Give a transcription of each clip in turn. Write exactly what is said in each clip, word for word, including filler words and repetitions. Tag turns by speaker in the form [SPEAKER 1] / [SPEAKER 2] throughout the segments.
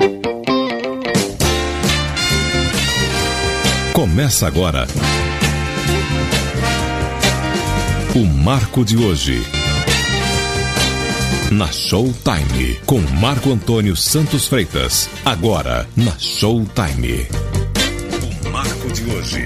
[SPEAKER 1] Começa agora o Marco de Hoje, na Showtime, com Marco Antônio Santos Freitas. Agora, na Showtime. O Marco de Hoje.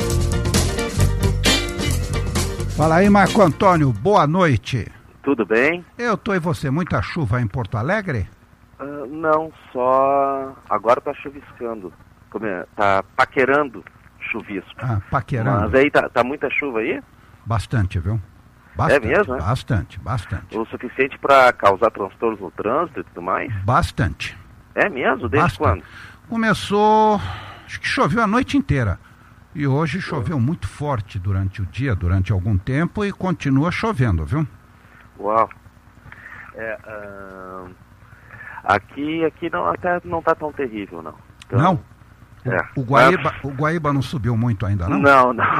[SPEAKER 2] Fala aí, Marco Antônio, boa noite.
[SPEAKER 3] Tudo bem?
[SPEAKER 2] Eu tô e você, muita chuva em Porto Alegre?
[SPEAKER 3] Uh, não, só agora tá chuviscando, Como é? Tá paquerando chuvisco.
[SPEAKER 2] Ah, paquerando.
[SPEAKER 3] Mas aí tá, tá muita chuva aí?
[SPEAKER 2] Bastante, viu? Bastante,
[SPEAKER 3] é mesmo, é?
[SPEAKER 2] Bastante, bastante.
[SPEAKER 3] O suficiente para causar transtornos no trânsito e tudo mais?
[SPEAKER 2] Bastante.
[SPEAKER 3] É mesmo? Desde
[SPEAKER 2] bastante.
[SPEAKER 3] Quando?
[SPEAKER 2] Começou, acho que choveu a noite inteira. E hoje choveu muito forte durante o dia, durante algum tempo, e continua chovendo, viu?
[SPEAKER 3] Uau. É, uh, aqui, aqui não, até não tá tão terrível, não. Então,
[SPEAKER 2] não?
[SPEAKER 3] É.
[SPEAKER 2] O, o, Guaíba, o Guaíba não subiu muito ainda, não?
[SPEAKER 3] Não, não.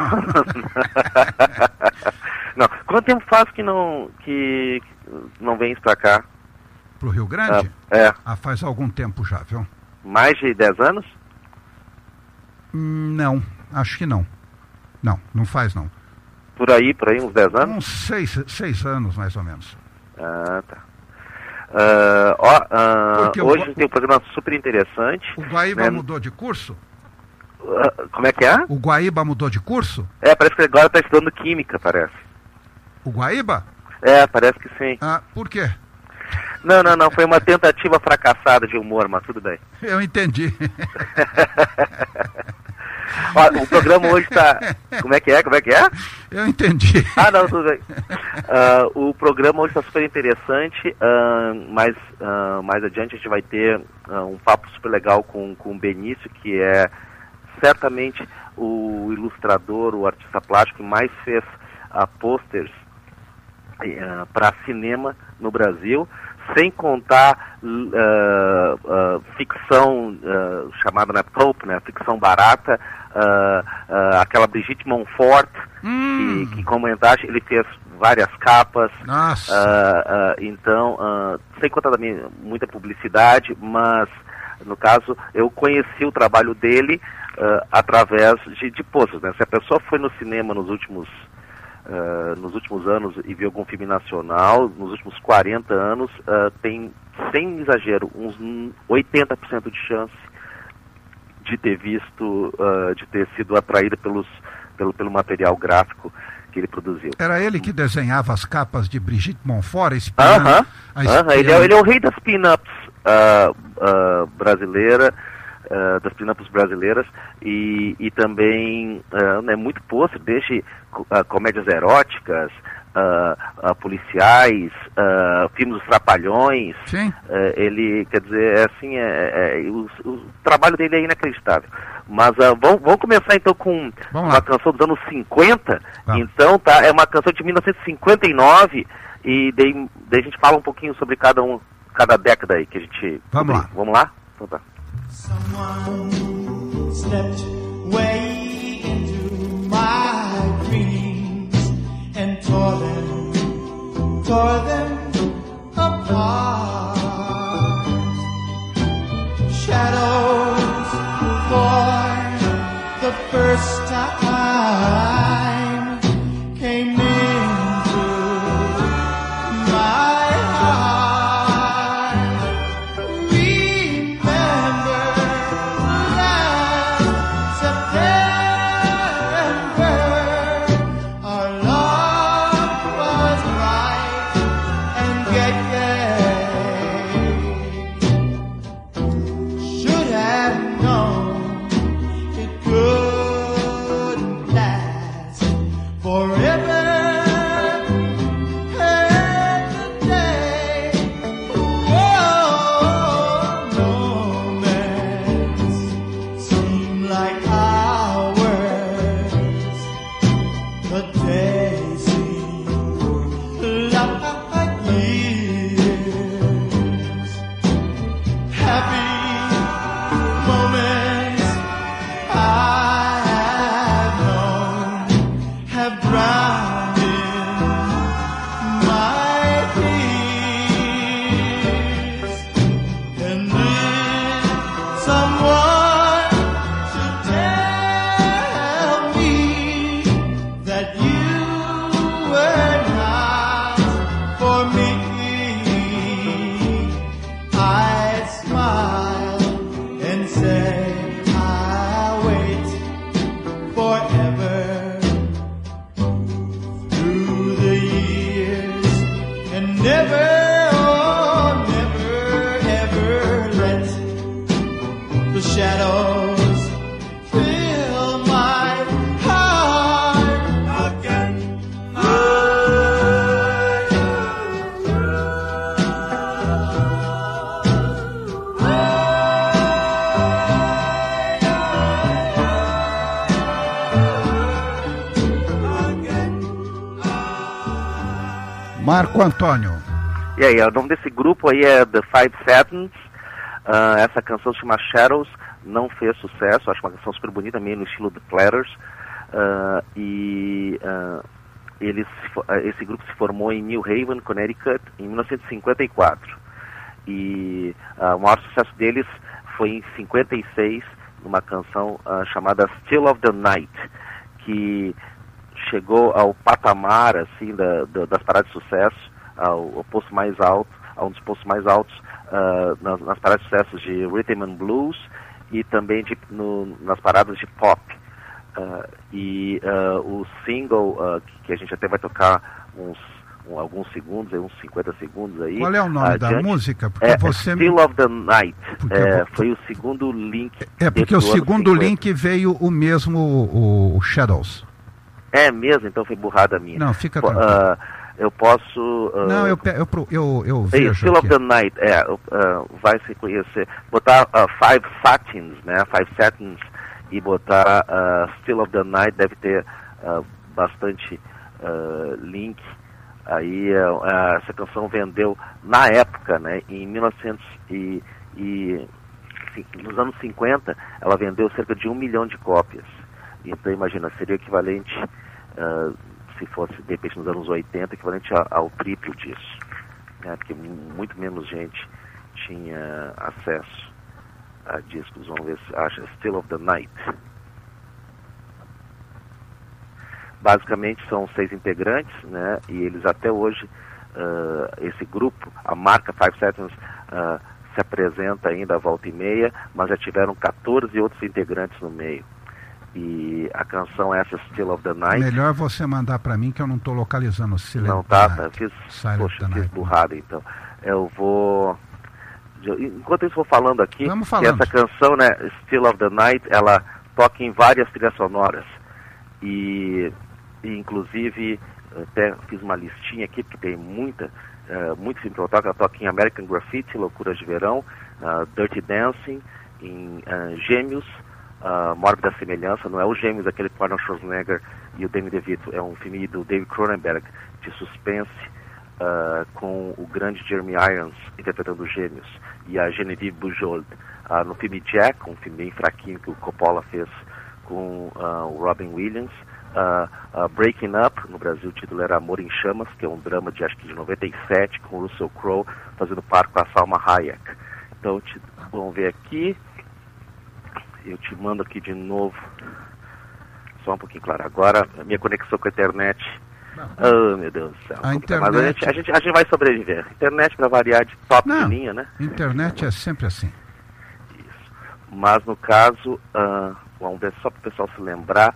[SPEAKER 3] Não. Quanto tempo faz que não, que não vens pra cá?
[SPEAKER 2] Pro Rio Grande?
[SPEAKER 3] Ah, é.
[SPEAKER 2] Ah, faz algum tempo já, viu?
[SPEAKER 3] Mais de dez anos?
[SPEAKER 2] Hum, não, acho que não. Não, não faz não.
[SPEAKER 3] Por aí, por aí, uns dez anos?
[SPEAKER 2] Uns seis, seis anos, mais ou menos.
[SPEAKER 3] Ah, tá. Uh, ó, uh, hoje o... tem um programa super interessante.
[SPEAKER 2] O Guaíba, né? Mudou de curso?
[SPEAKER 3] Uh, como é que é?
[SPEAKER 2] O Guaíba mudou de curso?
[SPEAKER 3] É, parece que agora está estudando química, parece.
[SPEAKER 2] O Guaíba?
[SPEAKER 3] É, parece que sim.
[SPEAKER 2] Ah, por quê?
[SPEAKER 3] Não, não, não, foi uma tentativa fracassada de humor, mas tudo bem.
[SPEAKER 2] Eu entendi.
[SPEAKER 3] Ó, o programa hoje está... Como é que é? Como é que é?
[SPEAKER 2] Eu entendi.
[SPEAKER 3] Ah, não, tudo bem. Uh, o programa hoje está super interessante, uh, mas uh, mais adiante a gente vai ter uh, um papo super legal com, com o Benício, que é certamente o ilustrador, o artista plástico que mais fez uh, posters uh, para cinema no Brasil, sem contar uh, uh, ficção uh, chamada, né, pulp, né, ficção barata, uh, uh, aquela Brigitte Monfort,
[SPEAKER 2] hum.
[SPEAKER 3] que, que comentaste, ele fez várias capas.
[SPEAKER 2] Nossa.
[SPEAKER 3] Uh, uh, então, uh, sem contar também muita publicidade, mas no caso eu conheci o trabalho dele uh, através de, de posters, né? Se a pessoa foi no cinema nos últimos Uh, nos últimos anos e viu algum filme nacional, nos últimos quarenta anos, uh, tem, sem exagero, uns oitenta por cento de chance de ter visto, uh, de ter sido atraída pelos, pelo, pelo material gráfico que ele produziu.
[SPEAKER 2] Era ele que desenhava as capas de Brigitte Monfort?
[SPEAKER 3] Aham, uh-huh, uh-huh. ele, é, ele é o rei das pin-ups uh, uh, brasileira, Uh, das pin-ups brasileiras, e, e também uh, né, muito pôster, desde uh, comédias eróticas, uh, uh, policiais, uh, filmes dos Trapalhões.
[SPEAKER 2] Sim.
[SPEAKER 3] Uh, ele, quer dizer, é assim, é, é, o, o trabalho dele é inacreditável. Mas uh, vamos, vamos começar então com
[SPEAKER 2] vamos
[SPEAKER 3] uma
[SPEAKER 2] lá.
[SPEAKER 3] Canção dos anos cinquenta.
[SPEAKER 2] Vamos.
[SPEAKER 3] Então, tá, é uma canção de mil novecentos e cinquenta e nove, e daí, daí a gente fala um pouquinho sobre cada, um, cada década aí que a gente...
[SPEAKER 2] Vamos lá.
[SPEAKER 3] Vamos lá? Então tá.
[SPEAKER 4] Someone stepped way into my dreams and tore them, tore them apart. Shadows for the first time came into my heart. Yeah. someone should tell me that you were not for me, I'd smile and say I'll wait forever. Through the years and never, oh, never, ever let the shadows fill my heart again.
[SPEAKER 2] Marco Antônio.
[SPEAKER 3] E aí, o nome desse grupo aí é The Five Satins. Uh, essa canção se chama Shadows, não fez sucesso, acho uma canção super bonita, meio no estilo The Platters. Uh, e uh, eles, esse grupo se formou em New Haven, Connecticut, em mil novecentos e cinquenta e quatro. E uh, o maior sucesso deles foi em cinquenta e seis, numa canção uh, chamada Still of the Night, que chegou ao patamar assim, da, da, das paradas de sucesso, ao, ao posto mais alto, a um dos postos mais altos uh, nas, nas paradas de sucesso de Rhythm and Blues e também de, no, nas paradas de pop. Uh, e uh, o single, uh, que, que a gente até vai tocar uns um, alguns segundos, uns cinquenta segundos aí.
[SPEAKER 2] Qual é o nome
[SPEAKER 3] adiante,
[SPEAKER 2] da música? Porque
[SPEAKER 3] é
[SPEAKER 2] você
[SPEAKER 3] Still of the Night. É,
[SPEAKER 2] vou...
[SPEAKER 3] Foi o segundo link.
[SPEAKER 2] É porque o segundo link veio o mesmo, o, o Shadows.
[SPEAKER 3] É mesmo? Então foi burrada minha.
[SPEAKER 2] Não, fica
[SPEAKER 3] P
[SPEAKER 2] tranquilo.
[SPEAKER 3] uh, eu posso... Uh,
[SPEAKER 2] Não, eu, eu, eu, eu
[SPEAKER 3] Hey,
[SPEAKER 2] vejo
[SPEAKER 3] Still
[SPEAKER 2] aqui.
[SPEAKER 3] of the Night, é, uh, vai se conhecer. Botar uh, Five Satins, né? Five Satins e botar uh, Still of the Night deve ter uh, bastante uh, link. Aí uh, essa canção vendeu na época, né? Em mil e novecentos e, e nos anos cinquenta, ela vendeu cerca de um milhão de cópias. Então imagina, seria equivalente, uh, se fosse de repente nos anos oitenta, equivalente a, ao triplo disso, né? Porque muito menos gente tinha acesso a discos. Vamos ver se acha Still of the Night. Basicamente são seis integrantes, né? E eles até hoje, uh, esse grupo, a marca Five Satins, uh, se apresenta ainda à volta e meia, mas já tiveram quatorze outros integrantes no meio. E a canção é essa, Still of the Night.
[SPEAKER 2] Melhor você mandar pra mim que eu não tô localizando o Silent
[SPEAKER 3] Não, tá,
[SPEAKER 2] Night.
[SPEAKER 3] tá, fiz,
[SPEAKER 2] Silent
[SPEAKER 3] poxa,
[SPEAKER 2] Night.
[SPEAKER 3] fiz burrada, então. Eu vou... Enquanto eu estou falando aqui,
[SPEAKER 2] Vamos
[SPEAKER 3] que
[SPEAKER 2] falando.
[SPEAKER 3] essa canção, né, Still of the Night, ela toca em várias trilhas sonoras. E, e inclusive, até fiz uma listinha aqui, porque tem muita, uh, muito filme que ela toca. Ela toca em American Graffiti, Loucuras de Verão, uh, Dirty Dancing, em uh, Gêmeos, Uh, Mórbida Semelhança, não é o Gêmeos, aquele com Arnold Schwarzenegger e o Danny DeVito, é um filme do David Cronenberg, de suspense, uh, com o grande Jeremy Irons interpretando os Gêmeos, e a Genevieve Bujold. Uh, no filme Jack, um filme bem fraquinho que o Coppola fez com uh, o Robin Williams. Uh, uh, Breaking Up, no Brasil o título era Amor em Chamas, que é um drama de acho que de noventa e sete, com o Russell Crowe fazendo par com a Salma Hayek. Então, te, vamos ver aqui. Eu te mando aqui de novo, só um pouquinho claro. Agora, a minha conexão com a internet, oh meu Deus do céu.
[SPEAKER 2] A internet...
[SPEAKER 3] Mas a gente, a, gente, a gente vai sobreviver. Internet para variar de top
[SPEAKER 2] Não,
[SPEAKER 3] de linha, né?
[SPEAKER 2] Internet é sempre assim.
[SPEAKER 3] Isso. Mas no caso, uh, vamos ver só para o pessoal se lembrar.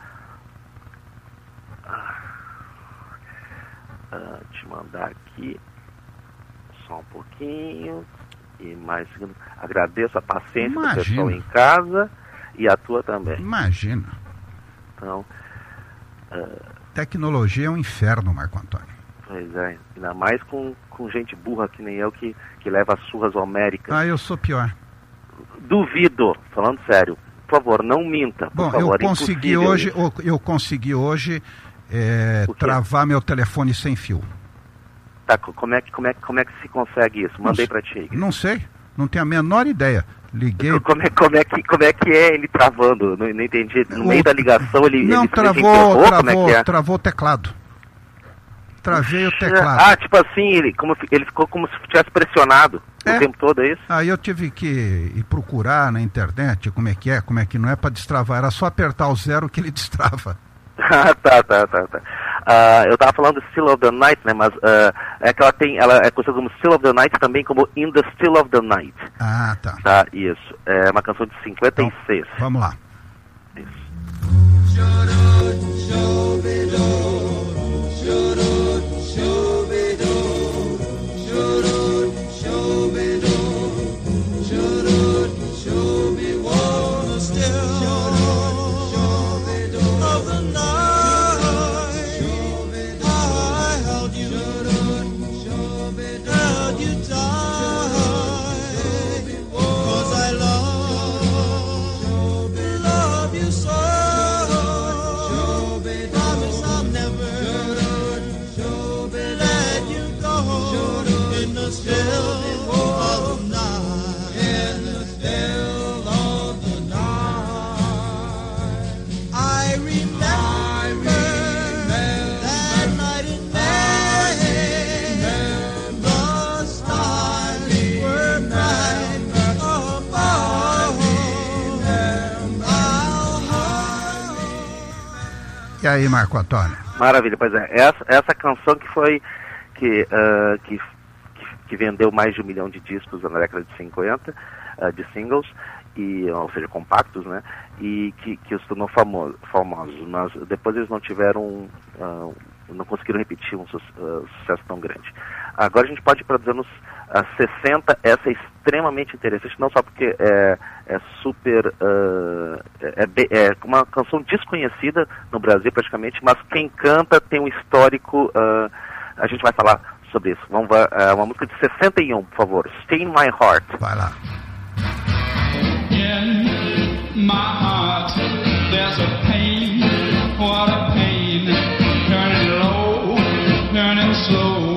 [SPEAKER 3] Uh, te mandar aqui, só um pouquinho. E mais, agradeço a paciência
[SPEAKER 2] Imagina.
[SPEAKER 3] do pessoal em casa. E a tua também.
[SPEAKER 2] Imagina.
[SPEAKER 3] Então, uh,
[SPEAKER 2] tecnologia é um inferno, Marco Antônio.
[SPEAKER 3] Pois é, ainda mais com, com gente burra que nem eu, que, que leva as surras homéricas.
[SPEAKER 2] Ah, eu sou pior.
[SPEAKER 3] Duvido, falando sério. Por favor, não minta. Por
[SPEAKER 2] Bom,
[SPEAKER 3] favor,
[SPEAKER 2] eu consegui hoje, eu, eu consegui hoje é, travar meu telefone sem fio.
[SPEAKER 3] Tá, como é que, como é, como é que se consegue isso? Mandei para ti.
[SPEAKER 2] Não sei, não tenho a menor ideia. Liguei.
[SPEAKER 3] Como é, como é, que, como é que é ele travando? Não, não entendi. No
[SPEAKER 2] o...
[SPEAKER 3] meio da ligação ele.
[SPEAKER 2] Não,
[SPEAKER 3] ele
[SPEAKER 2] travou,
[SPEAKER 3] enterrou,
[SPEAKER 2] travou,
[SPEAKER 3] como é que é?
[SPEAKER 2] travou o teclado. Destravei o teclado.
[SPEAKER 3] Ah, tipo assim, ele, como, ele ficou como se tivesse pressionado
[SPEAKER 2] é.
[SPEAKER 3] o tempo todo, é isso?
[SPEAKER 2] Aí eu tive que ir procurar na internet como é que é, como é que não é para destravar. Era só apertar o zero que ele destrava.
[SPEAKER 3] Ah, tá, tá, tá, tá. Uh, eu tava falando Still of the Night, né, mas uh, é que ela tem, ela é conhecida como Still of the Night, também como In the Still of the Night.
[SPEAKER 2] Ah, tá.
[SPEAKER 3] Tá, isso. É uma canção de cinquenta e seis.
[SPEAKER 2] Então, vamos lá.
[SPEAKER 3] Isso.
[SPEAKER 2] E aí, Marco Antônio?
[SPEAKER 3] Maravilha, pois é. Essa, essa canção que foi, que, uh, que, que, que vendeu mais de um milhão de discos na década de cinquenta, uh, de singles, e, ou seja, compactos, né? E que, que os tornou famoso, famosos. Mas depois eles não tiveram, uh, não conseguiram repetir um su uh, sucesso tão grande. Agora a gente pode ir para os anos uh, sessenta, essa é extremamente interessante, não só porque é, é super, uh, é, é uma canção desconhecida no Brasil praticamente, mas quem canta tem um histórico, uh, a gente vai falar sobre isso. Vamos ver, uh, uma música de sessenta e um, por favor, Stay in My Heart.
[SPEAKER 2] Vai lá.
[SPEAKER 5] In my heart there's a pain, what a pain, turning low, turning slow.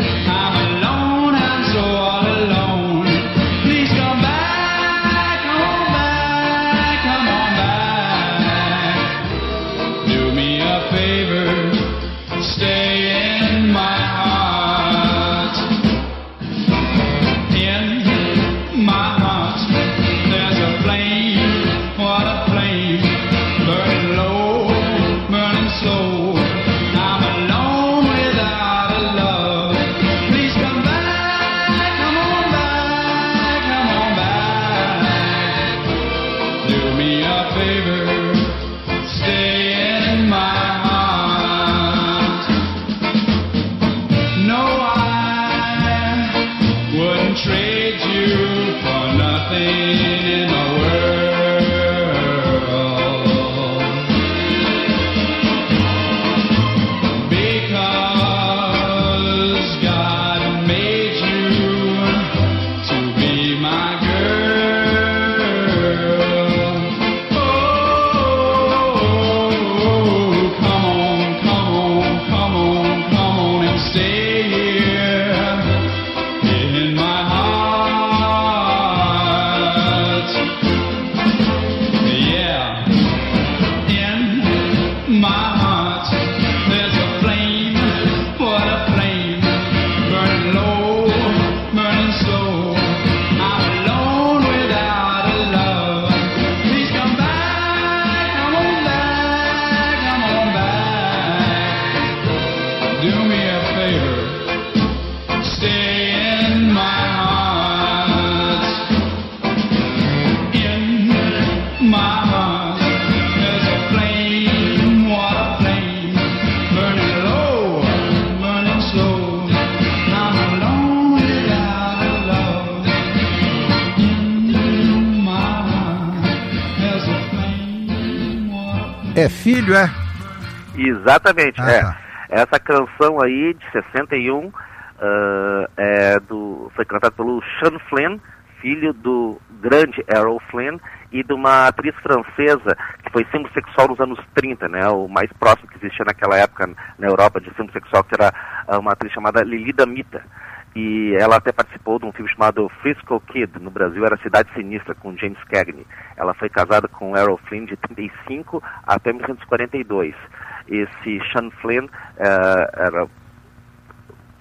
[SPEAKER 2] É filho, é?
[SPEAKER 3] Exatamente,
[SPEAKER 2] ah,
[SPEAKER 3] é.
[SPEAKER 2] Tá.
[SPEAKER 3] Essa canção aí, de sessenta e um, uh, é do, foi cantada pelo Sean Flynn, filho do grande Errol Flynn, e de uma atriz francesa que foi símbolo sexual nos anos trinta, né? O mais próximo que existia naquela época na Europa de símbolo sexual, que era uma atriz chamada Lili Damita. E ela até participou de um filme chamado Frisco Kid, no Brasil era Cidade Sinistra, com James Cagney. Ela foi casada com Errol Flynn de trinta e cinco até mil novecentos e quarenta e dois. Esse Sean Flynn uh, era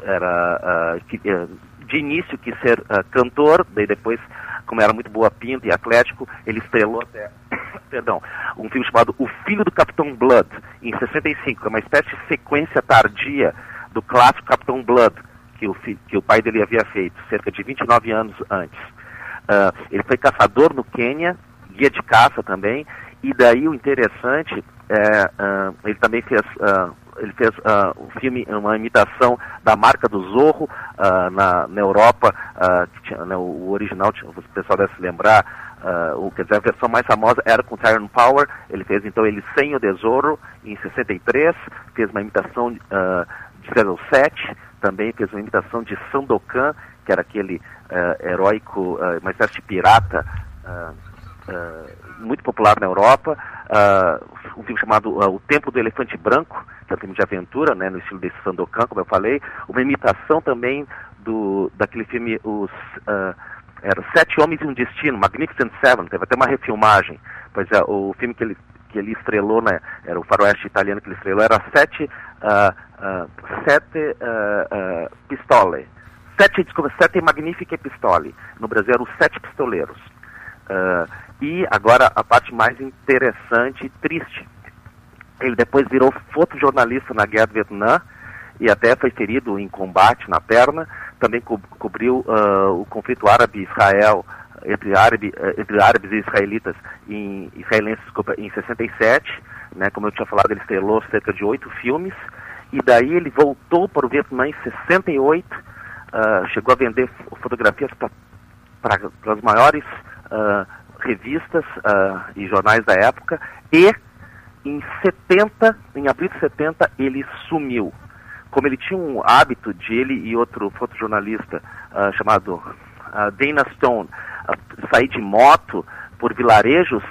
[SPEAKER 3] era uh, que, uh, de início quis ser uh, cantor, daí depois, como era muito boa pinta e atlético, ele estrelou até, perdão, um filme chamado O Filho do Capitão Blood, em sessenta e cinco, que é uma espécie de sequência tardia do clássico Capitão Blood, que o, que o pai dele havia feito, cerca de vinte e nove anos antes. Uh, ele foi caçador no Quênia, guia de caça também, e daí o interessante, é, uh, ele também fez... Uh, Ele fez uh, um filme, uma imitação da marca do Zorro uh, na, na Europa, uh, que tinha, né, o original, o pessoal deve se lembrar, uh, o, quer dizer, a versão mais famosa era com Tyrone Power. Ele fez então ele sem o Tesouro em sessenta e três, fez uma imitação uh, de zero zero sete, também fez uma imitação de Sandokan, que era aquele uh, heróico, uh, uma espécie de pirata, uh, uh, muito popular na Europa. Uh, um filme chamado uh, O Templo do Elefante Branco, que é um filme de aventura, né, no estilo desse Sandokan, como eu falei. Uma imitação também do, daquele filme, os uh, era Sete Homens e um Destino, Magnificent Seven, teve até uma refilmagem. Pois é, o filme que ele, que ele estrelou, né, era o faroeste italiano que ele estrelou, era Sete, uh, uh, sete uh, uh, Pistole. Sete, desculpa, Sete Magnifiche Pistole. No Brasil eram os Sete Pistoleiros. Uh, e agora a parte mais interessante e triste. Ele depois virou fotojornalista na Guerra do Vietnã e até foi ferido em combate na perna. Também co cobriu uh, o conflito árabe-israel, entre, árabe, uh, entre árabes e israelitas, em, israelenses desculpa, em sessenta e sete. Né, como eu tinha falado, ele estrelou cerca de oito filmes. E daí ele voltou para o Vietnã em sessenta e oito. Uh, chegou a vender fotografias para as maiores uh, revistas uh, e jornais da época. E em setenta, em abril de setenta, ele sumiu. Como ele tinha um hábito de ele e outro fotojornalista uh, chamado uh, Dana Stone uh, sair de moto por vilarejos,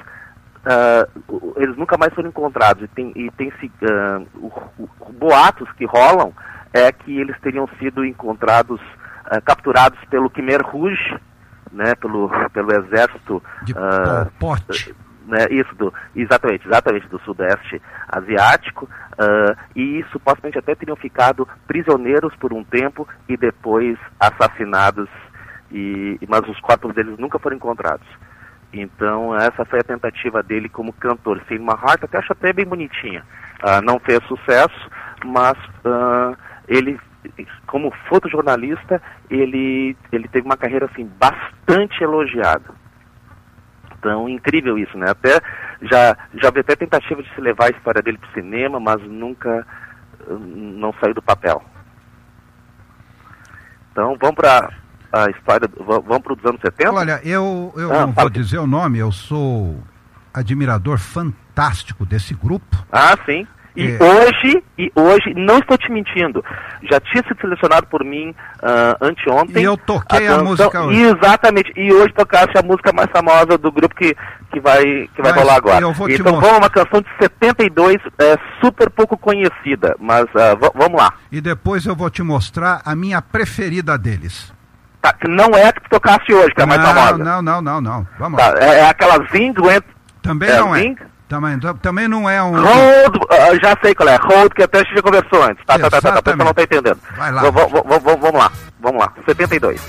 [SPEAKER 3] uh, eles nunca mais foram encontrados. E tem, e tem uh, o, o, o boatos que rolam é que eles teriam sido encontrados, uh, capturados pelo Khmer Rouge, né, pelo, pelo exército
[SPEAKER 2] de
[SPEAKER 3] uh,
[SPEAKER 2] Pol Pot.
[SPEAKER 3] Né, isso, do, exatamente, exatamente, do Sudeste Asiático, uh, e supostamente até teriam ficado prisioneiros por um tempo e depois assassinados, e, mas os corpos deles nunca foram encontrados. Então essa foi a tentativa dele como cantor. Sim, uma Heart até acho até bem bonitinha. Uh, não fez sucesso, mas uh, ele, como fotojornalista, ele, ele teve uma carreira assim, bastante elogiada. Então, incrível isso, né? Até, já, já houve até tentativa de se levar a história dele para o cinema, mas nunca, não saiu do papel. Então, vamos para a história, vamos para os anos setenta?
[SPEAKER 2] Olha, eu, eu
[SPEAKER 3] ah,
[SPEAKER 2] não vou dizer o nome, eu sou admirador fantástico desse grupo.
[SPEAKER 3] Ah, sim. E
[SPEAKER 2] é.
[SPEAKER 3] hoje, e hoje, não estou te mentindo, já tinha sido selecionado por mim uh, anteontem.
[SPEAKER 2] E eu toquei a,
[SPEAKER 3] a
[SPEAKER 2] música hoje.
[SPEAKER 3] Exatamente, e hoje tocaste a música mais famosa do grupo que, que vai, que vai rolar agora. Então vamos, uma canção de setenta e dois, é, super pouco conhecida, mas uh, vamos lá.
[SPEAKER 2] E depois eu vou te mostrar a minha preferida deles.
[SPEAKER 3] Tá, que não é a que tu tocaste hoje, que é a mais
[SPEAKER 2] não,
[SPEAKER 3] famosa.
[SPEAKER 2] Não, não, não, não, vamos
[SPEAKER 3] tá,
[SPEAKER 2] lá.
[SPEAKER 3] É, é aquela Zing, Went...
[SPEAKER 2] Também
[SPEAKER 3] é,
[SPEAKER 2] não
[SPEAKER 3] Zing?
[SPEAKER 2] é. Também, também não é um...
[SPEAKER 3] Hold, uh, já sei qual é, Hold, que até a gente já conversou antes. Tá, tá, tá, tá, a pessoa não tá entendendo.
[SPEAKER 2] Vai lá.
[SPEAKER 3] V vamos lá, vamos lá, setenta e dois.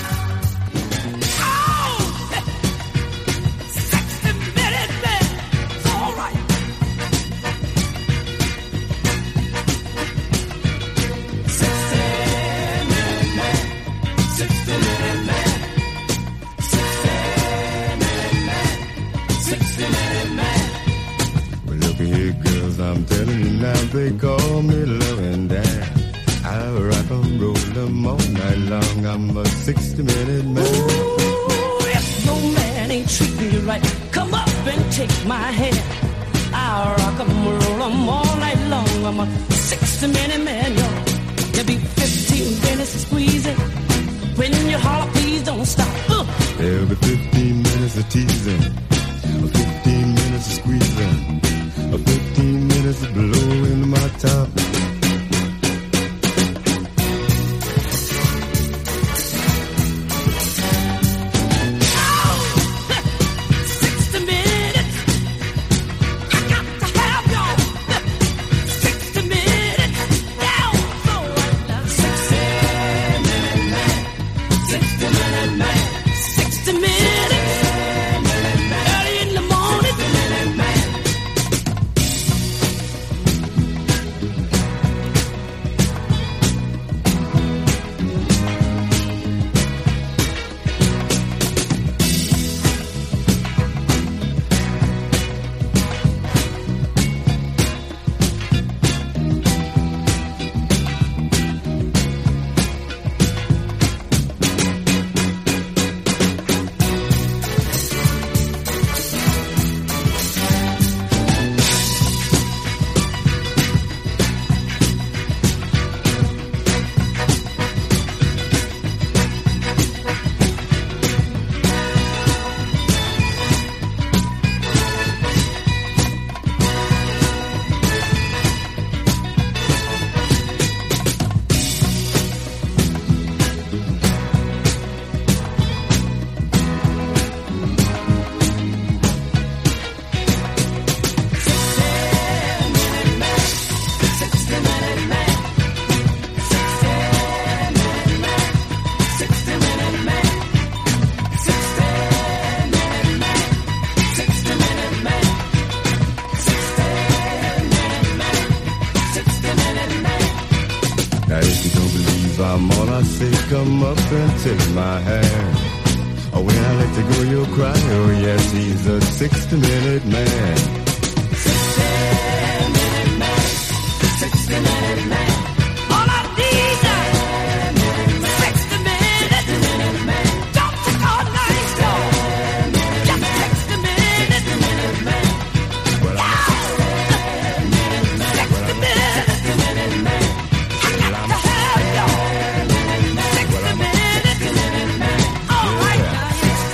[SPEAKER 6] I'm telling you now, they call me loving Dan. I rock and roll them all night long. I'm a sixty minute man.
[SPEAKER 7] Ooh, if no man ain't treating you right, come up and take my hand. I rock and roll them all night long. I'm a sixty minute man, y'all. There'll be fifteen minutes of squeezing. When you holler, please don't stop. Uh.
[SPEAKER 6] There'll be fifteen minutes of teasing, fifteen minutes of squeezing, fifteen minutes of blowing my top.
[SPEAKER 7] Sixty minutes down, so sixty
[SPEAKER 6] I say come up and take my hand. Oh, when I let you go, you'll cry. Oh, yes, he's a sixty-minute man.
[SPEAKER 7] sixty-minute man, sixty-minute man. All I need is sixty-minute man. Don't take all night, y'all. Just sixty-minute man.
[SPEAKER 6] Well, I'm
[SPEAKER 7] sixty-minute man. I got to have y'all. sixty-minute man. All right, now.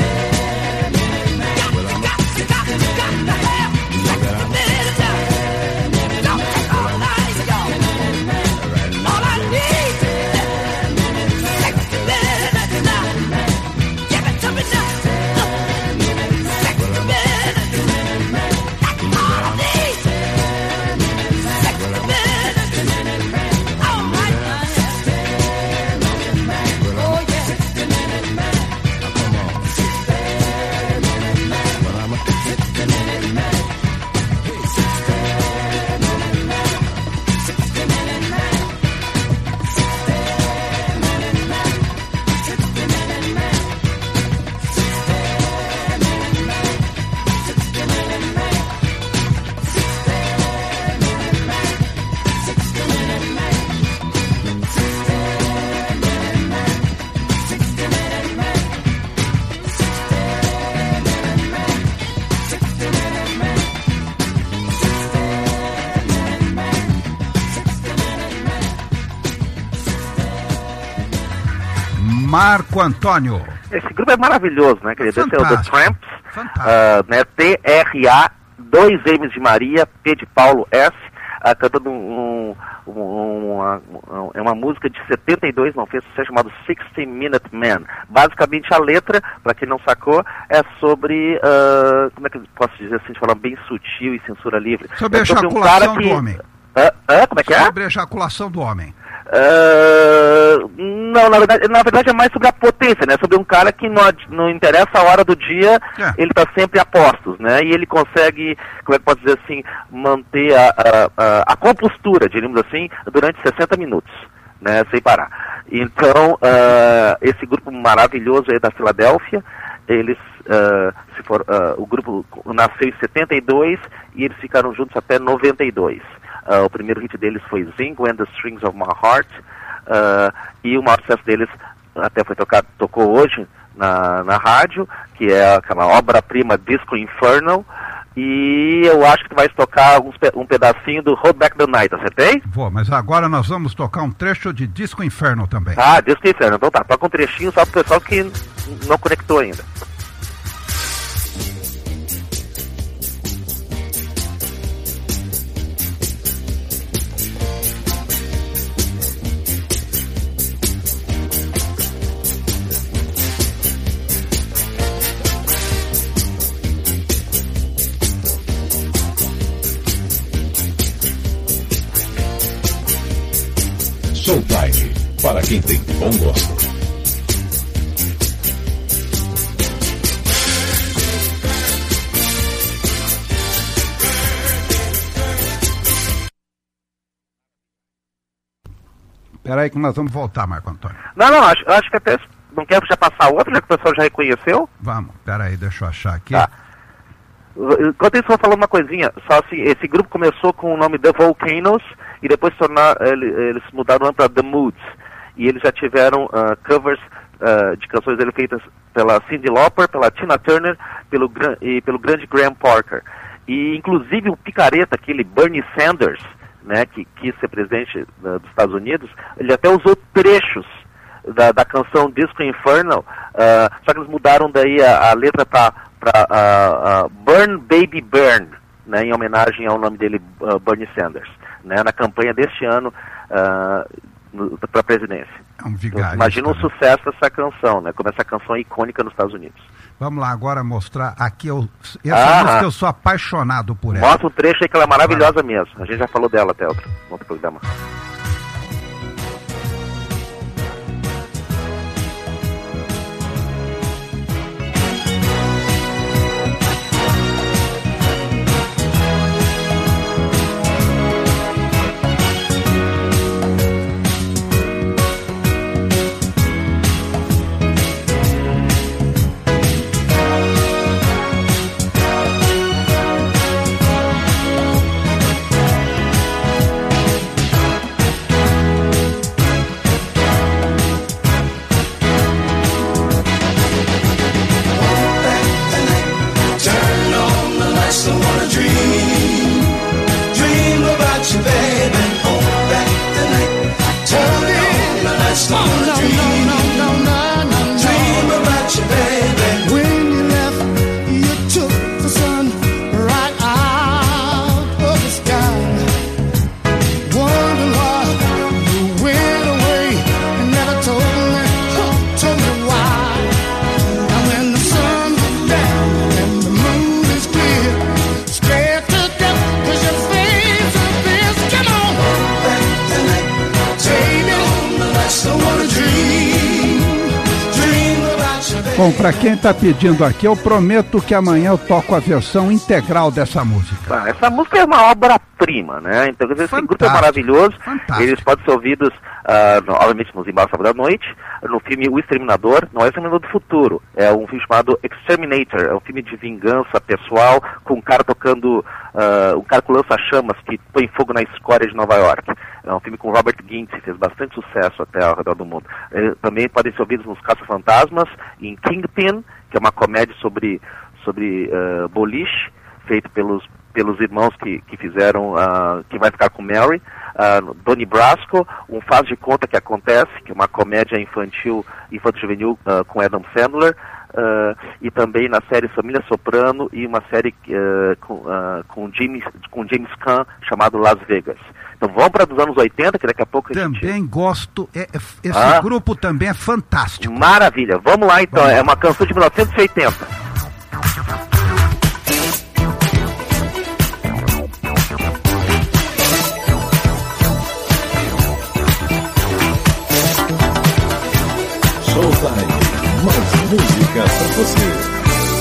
[SPEAKER 2] Marco Antônio.
[SPEAKER 3] Esse grupo é maravilhoso, né, querido? Esse é o The Tramps,
[SPEAKER 2] Fantástico.
[SPEAKER 3] uh, né, T R A, dois M's de Maria, P de Paulo, S, uh, cantando um, um, um, uma, um, é uma música de setenta e dois, não fez sucesso, chamado sixty minute man. Basicamente a letra, para quem não sacou, é sobre, uh, como é que eu posso dizer assim, de forma bem sutil e censura livre.
[SPEAKER 2] Sobre
[SPEAKER 3] é
[SPEAKER 2] a
[SPEAKER 3] sobre
[SPEAKER 2] ejaculação
[SPEAKER 3] um que,
[SPEAKER 2] do homem.
[SPEAKER 3] Uh, uh, como é que é?
[SPEAKER 2] Sobre a ejaculação do homem.
[SPEAKER 3] Uh, não, na verdade, na verdade é mais sobre a potência, né? Sobre um cara que não, não interessa a hora do dia,
[SPEAKER 2] é.
[SPEAKER 3] Ele está sempre a postos, né? E ele consegue, como é que pode dizer assim, manter a, a, a, a compostura, diríamos assim, durante sessenta minutos, né? Sem parar. Então, uh, esse grupo maravilhoso aí da Filadélfia, eles, uh, se for, uh, o grupo nasceu em setenta e dois e eles ficaram juntos até noventa e dois. Uh, o primeiro hit deles foi Zing, When the Strings of My Heart, uh, e o maior sucesso deles até foi tocado, tocou hoje na, na rádio, que é aquela obra-prima Disco Inferno, e eu acho que tu vais tocar uns, um pedacinho do Hold Back the Night, acertei?
[SPEAKER 2] Vou, mas agora nós vamos tocar um trecho de Disco Inferno também.
[SPEAKER 3] Ah, Disco Inferno, então tá, toca um trechinho só pro pessoal que não conectou ainda.
[SPEAKER 1] Showtime, para quem tem bom gosto.
[SPEAKER 2] Espera aí que nós vamos voltar, Marco Antônio.
[SPEAKER 3] Não, não, acho, acho que até não quero já passar outro, já que o pessoal já reconheceu.
[SPEAKER 2] Vamos, espera aí, deixa eu achar aqui.
[SPEAKER 3] Tá. Enquanto isso, vou falar uma coisinha. Só assim, esse grupo começou com o nome The Volcanoes e depois tornar, eles mudaram o nome para The Moods. E eles já tiveram uh, covers uh, de canções dele feitas pela Cyndi Lauper, pela Tina Turner pelo, e pelo grande Graham Parker. E inclusive o picareta, aquele Bernie Sanders, né, que quis ser presidente uh, dos Estados Unidos, ele até usou trechos da, da canção Disco Inferno, uh, só que eles mudaram daí a, a letra para uh, uh, Burn Baby Burn, né, em homenagem ao nome dele, uh, Bernie Sanders, né, na campanha deste ano uh, para a presidência.
[SPEAKER 2] É um vigarista,
[SPEAKER 3] imagina o
[SPEAKER 2] né?
[SPEAKER 3] sucesso dessa canção, né, como essa canção é icônica nos Estados Unidos.
[SPEAKER 2] Vamos lá agora mostrar aqui, eu, essa
[SPEAKER 3] Ah,
[SPEAKER 2] música eu sou apaixonado por ela.
[SPEAKER 3] Mostra um trecho aí que ela é maravilhosa mesmo. A gente já falou dela até outro, outro programa.
[SPEAKER 2] Bom, para quem está pedindo aqui, eu prometo que amanhã eu toco a versão integral dessa música.
[SPEAKER 3] Ah, essa música é uma obra-prima, né? Então, quer dizer, esse grupo é maravilhoso. Fantástico. Eles podem ser ouvidos, uh, no, obviamente, nos Embalos Sábado à Noite, no filme O Exterminador. Não é o Exterminador do Futuro, é um filme chamado Exterminator. É um filme de vingança pessoal, com um cara tocando, uh, um cara com lança-chamas que põe fogo na escória de Nova York. É um filme com Robert Gintz, que fez bastante sucesso até ao redor do mundo. É, também podem ser ouvidos nos Caça-Fantasmas, em Kingpin, que é uma comédia sobre, sobre uh, boliche, feito pelos, pelos irmãos que, que fizeram uh, Quem Vai Ficar com Mary. Uh, Donnie Brasco, um Faz de Conta que Acontece, que é uma comédia infantil, infanto-juvenil uh, com Adam Sandler. Uh, e também na série Família Soprano e uma série uh, com, uh, com, James, com James Caan chamado Las Vegas. Então vamos para dos anos oitenta, que daqui a pouco a gente...
[SPEAKER 2] Também gosto, é, esse
[SPEAKER 3] ah,
[SPEAKER 2] grupo também é fantástico.
[SPEAKER 3] Maravilha, vamos lá então, vamos. É uma canção de mil novecentos e oitenta.
[SPEAKER 1] Showtime, mais música pra você.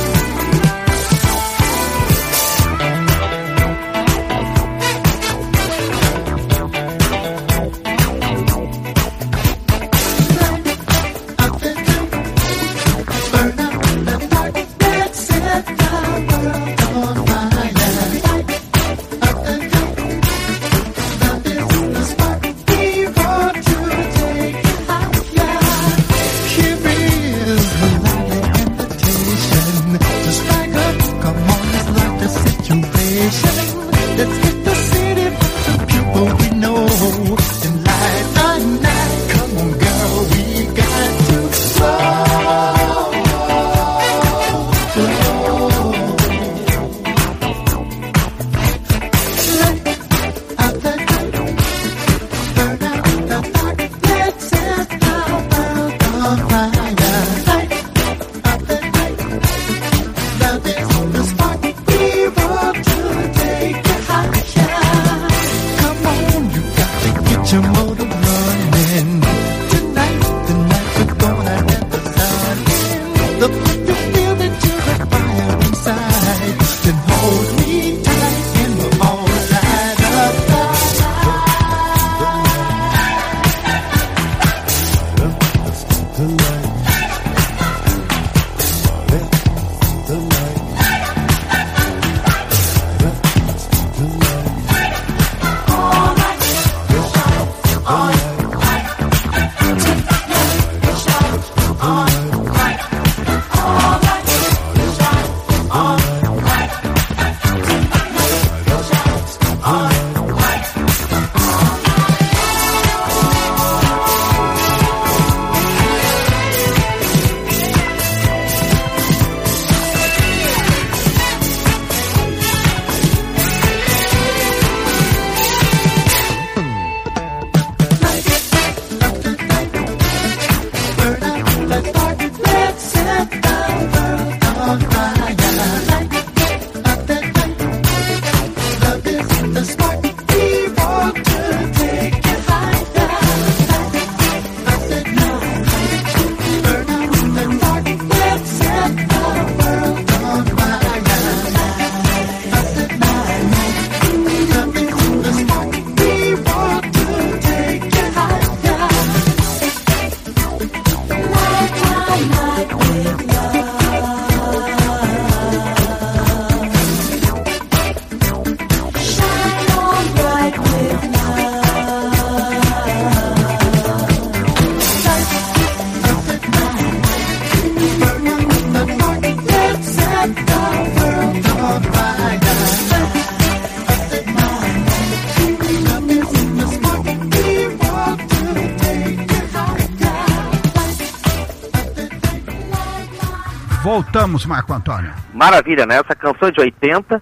[SPEAKER 2] Voltamos, Marco Antônio.
[SPEAKER 3] Maravilha, né? Essa canção é de oitenta,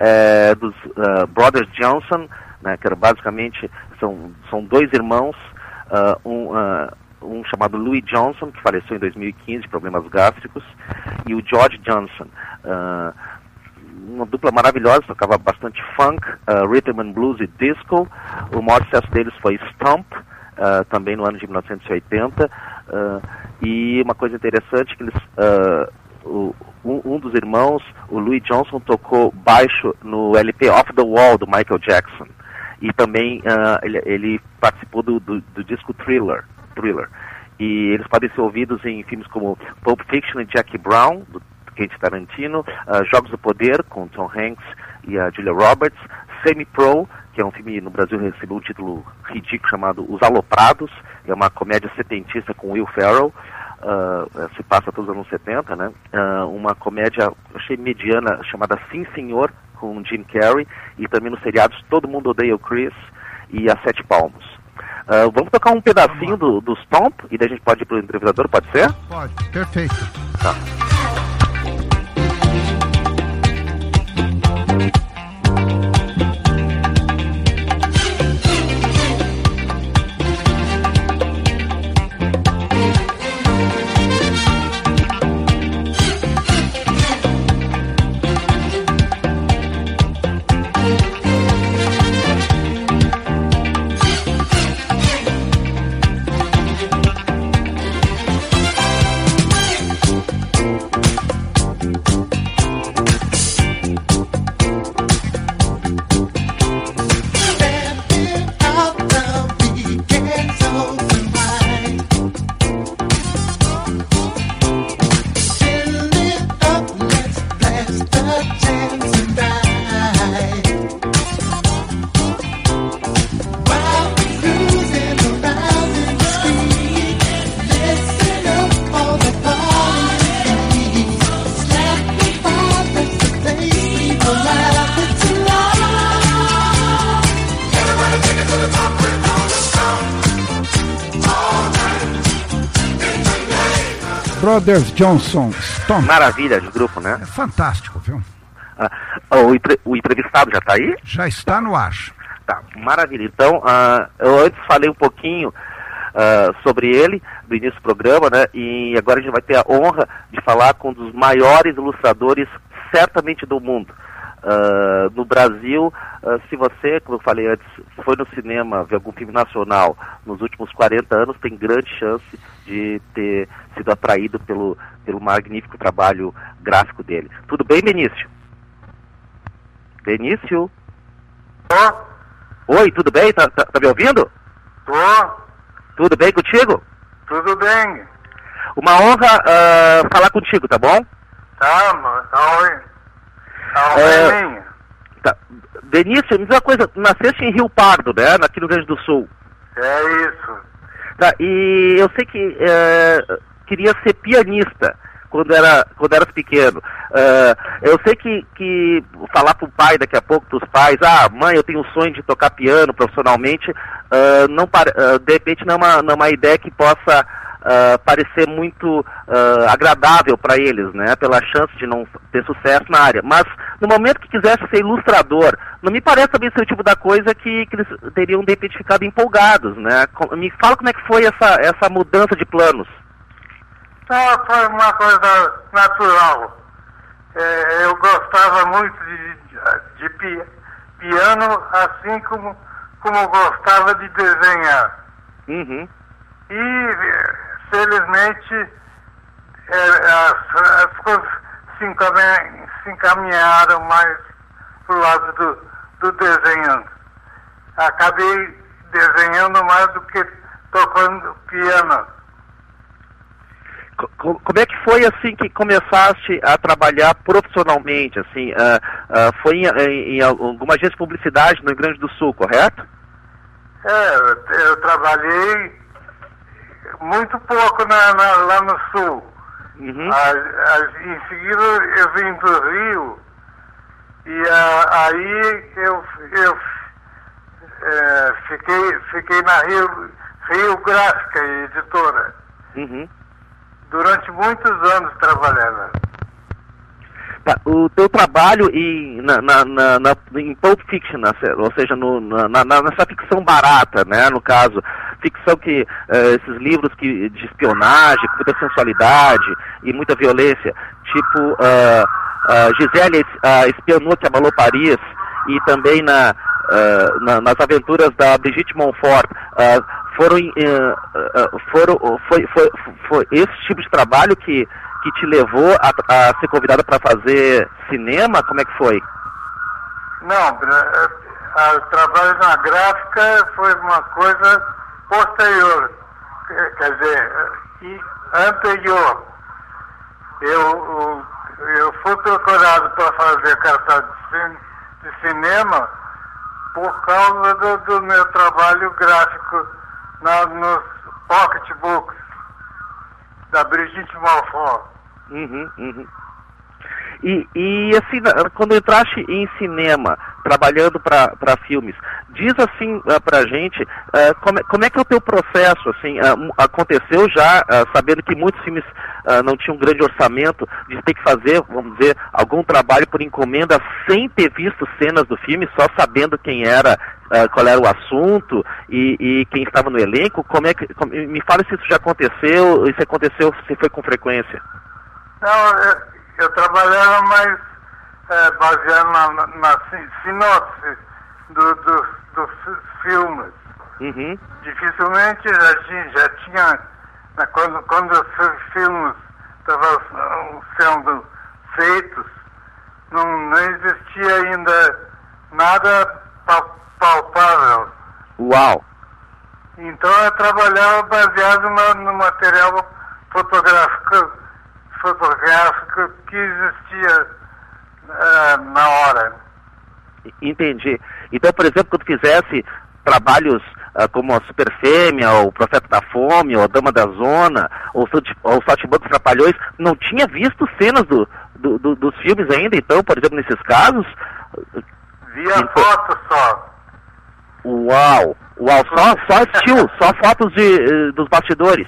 [SPEAKER 3] é, dos uh, Brothers Johnson, né, que era basicamente, são, são dois irmãos, uh, um, uh, um chamado Louis Johnson, que faleceu em dois mil e quinze de problemas gástricos, e o George Johnson. Uh, uma dupla maravilhosa, tocava bastante funk, uh, rhythm and blues e disco. O maior sucesso deles foi Stomp, uh, também no ano de mil novecentos e oitenta. Uh, e uma coisa interessante que eles, uh, o, um, um dos irmãos, o Louis Johnson, tocou baixo no L P Off the Wall do Michael Jackson. E também uh, ele, ele participou do, do, do disco Thriller, Thriller. E eles podem ser ouvidos em filmes como Pulp Fiction e Jackie Brown, do Quentin Tarantino, uh, Jogos do Poder, com Tom Hanks e a Julia Roberts, Semi-Pro, que é um filme no Brasil recebeu um título ridículo chamado Os Aloprados, é uma comédia setentista com Will Ferrell, uh, se passa todos os anos setenta, né? Uh, uma comédia, achei mediana, chamada Sim Senhor, com Jim Carrey, e também nos seriados Todo Mundo Odeia o Chris e A Sete Palmos. Uh, vamos tocar um pedacinho do, do Stomp, e daí a gente pode ir pro entrevistador, pode ser?
[SPEAKER 2] Pode, perfeito.
[SPEAKER 3] Tá.
[SPEAKER 2] Brothers Johnson, Stomp.
[SPEAKER 3] Maravilha de grupo, né?
[SPEAKER 2] É fantástico, viu?
[SPEAKER 3] Ah, o, entre, o entrevistado já está aí?
[SPEAKER 2] Já está no ar.
[SPEAKER 3] Tá, maravilha. Então, uh, eu antes falei um pouquinho uh, sobre ele, do início do programa, né? E agora a gente vai ter a honra de falar com um dos maiores ilustradores, certamente, do mundo. Uh, no Brasil, uh, se você, como eu falei antes, foi no cinema ver algum filme nacional nos últimos quarenta anos, tem grande chance de ter sido atraído pelo, pelo magnífico trabalho gráfico dele. Tudo bem, Benício? Benício?
[SPEAKER 8] Tô.
[SPEAKER 3] Oi, tudo bem? Tá, tá, tá me ouvindo?
[SPEAKER 8] Tô.
[SPEAKER 3] Tudo bem contigo?
[SPEAKER 8] Tudo bem.
[SPEAKER 3] Uma honra uh, falar contigo, tá bom?
[SPEAKER 8] Tá, mano. Tá oi. Tá
[SPEAKER 3] É,
[SPEAKER 8] minha.
[SPEAKER 3] tá. Benício, me diz uma coisa, nasceste em Rio Pardo, né? Aqui no Rio Grande do Sul.
[SPEAKER 8] É isso.
[SPEAKER 3] Tá, e eu sei que é, queria ser pianista quando era quando eras pequeno. Uh, eu sei que, que falar pro pai daqui a pouco, pros pais, ah, mãe, eu tenho um sonho de tocar piano profissionalmente, uh, não para, uh, de repente não é uma, não é uma ideia que possa uh, parecer muito uh, agradável para eles, né, pela chance de não ter sucesso na área. Mas no momento que quisesse ser ilustrador, não me parece também ser o tipo da coisa que, que eles teriam de repente ficado empolgados, né? Me fala como é que foi essa, essa mudança de planos.
[SPEAKER 8] Não, foi uma coisa natural. É, eu gostava muito de, de pi, piano, assim como, como gostava de desenhar.
[SPEAKER 3] Uhum.
[SPEAKER 8] E, felizmente, é, as, as coisas se, encaminha, se encaminharam mais pro lado do, do desenhando. Acabei desenhando mais do que tocando piano.
[SPEAKER 3] Como é que foi assim que começaste a trabalhar profissionalmente? Assim, uh, uh, foi em, em, em alguma agência de publicidade no Rio Grande do Sul, correto?
[SPEAKER 8] É, eu, eu trabalhei muito pouco na, na, lá no Sul.
[SPEAKER 3] Uhum.
[SPEAKER 8] A, a, em seguida eu vim do Rio e a, aí eu, eu é, fiquei, fiquei na Rio, Rio Gráfica, editora.
[SPEAKER 3] Uhum. Durante
[SPEAKER 8] muitos anos trabalhando.
[SPEAKER 3] Tá, o teu trabalho em, na, na, na, na, em Pulp Fiction, ou seja, no, na, na, nessa ficção barata, né, no caso, ficção que, uh, esses livros que, de espionagem, com muita sensualidade e muita violência, tipo uh, uh, Gisele uh, espionou que abalou Paris, e também na, uh, na, nas aventuras da Brigitte Montfort, uh, foram, uh, uh, foram foi, foi, foi esse tipo de trabalho que, que te levou a, a ser convidada para fazer cinema? Como é que foi?
[SPEAKER 8] Não, o trabalho na gráfica foi uma coisa posterior, quer dizer, anterior. Eu, eu fui procurado para fazer cartaz de cinema por causa do, do meu trabalho gráfico na, nos pocketbooks da Brigitte Montfort.
[SPEAKER 3] Uhum, uhum. E, e assim, quando entraste em cinema, trabalhando para filmes, diz assim uh, pra gente, uh, como, é, como é que é o teu processo, assim, uh, aconteceu já, uh, sabendo que muitos filmes uh, não tinham um grande orçamento, de ter que fazer, vamos dizer, algum trabalho por encomenda sem ter visto cenas do filme, só sabendo quem era, uh, qual era o assunto e, e quem estava no elenco? Como é que, como, me fala se isso já aconteceu, e se aconteceu, se foi com frequência.
[SPEAKER 8] Não, eu... Eu trabalhava mais é, baseado na, na, na sinopse do, do, dos filmes.
[SPEAKER 3] Uhum.
[SPEAKER 8] Dificilmente já tinha, já tinha né, quando, quando os filmes estavam sendo feitos, não, não existia ainda nada palpável.
[SPEAKER 3] Uau!
[SPEAKER 8] Então eu trabalhava baseado no, no material fotográfico fotográfico que existia uh, na hora.
[SPEAKER 3] Entendi. Então, por exemplo, quando fizesse trabalhos uh, como a Super Fêmea, ou o Profeta da Fome, ou a Dama da Zona, ou o Saltimbancos Trapalhões, não tinha visto cenas do, do, do, dos filmes ainda, então, por exemplo, nesses casos?
[SPEAKER 8] Via então... fotos só.
[SPEAKER 3] Uau! Uau! Só, só assistiu, só fotos de, dos bastidores.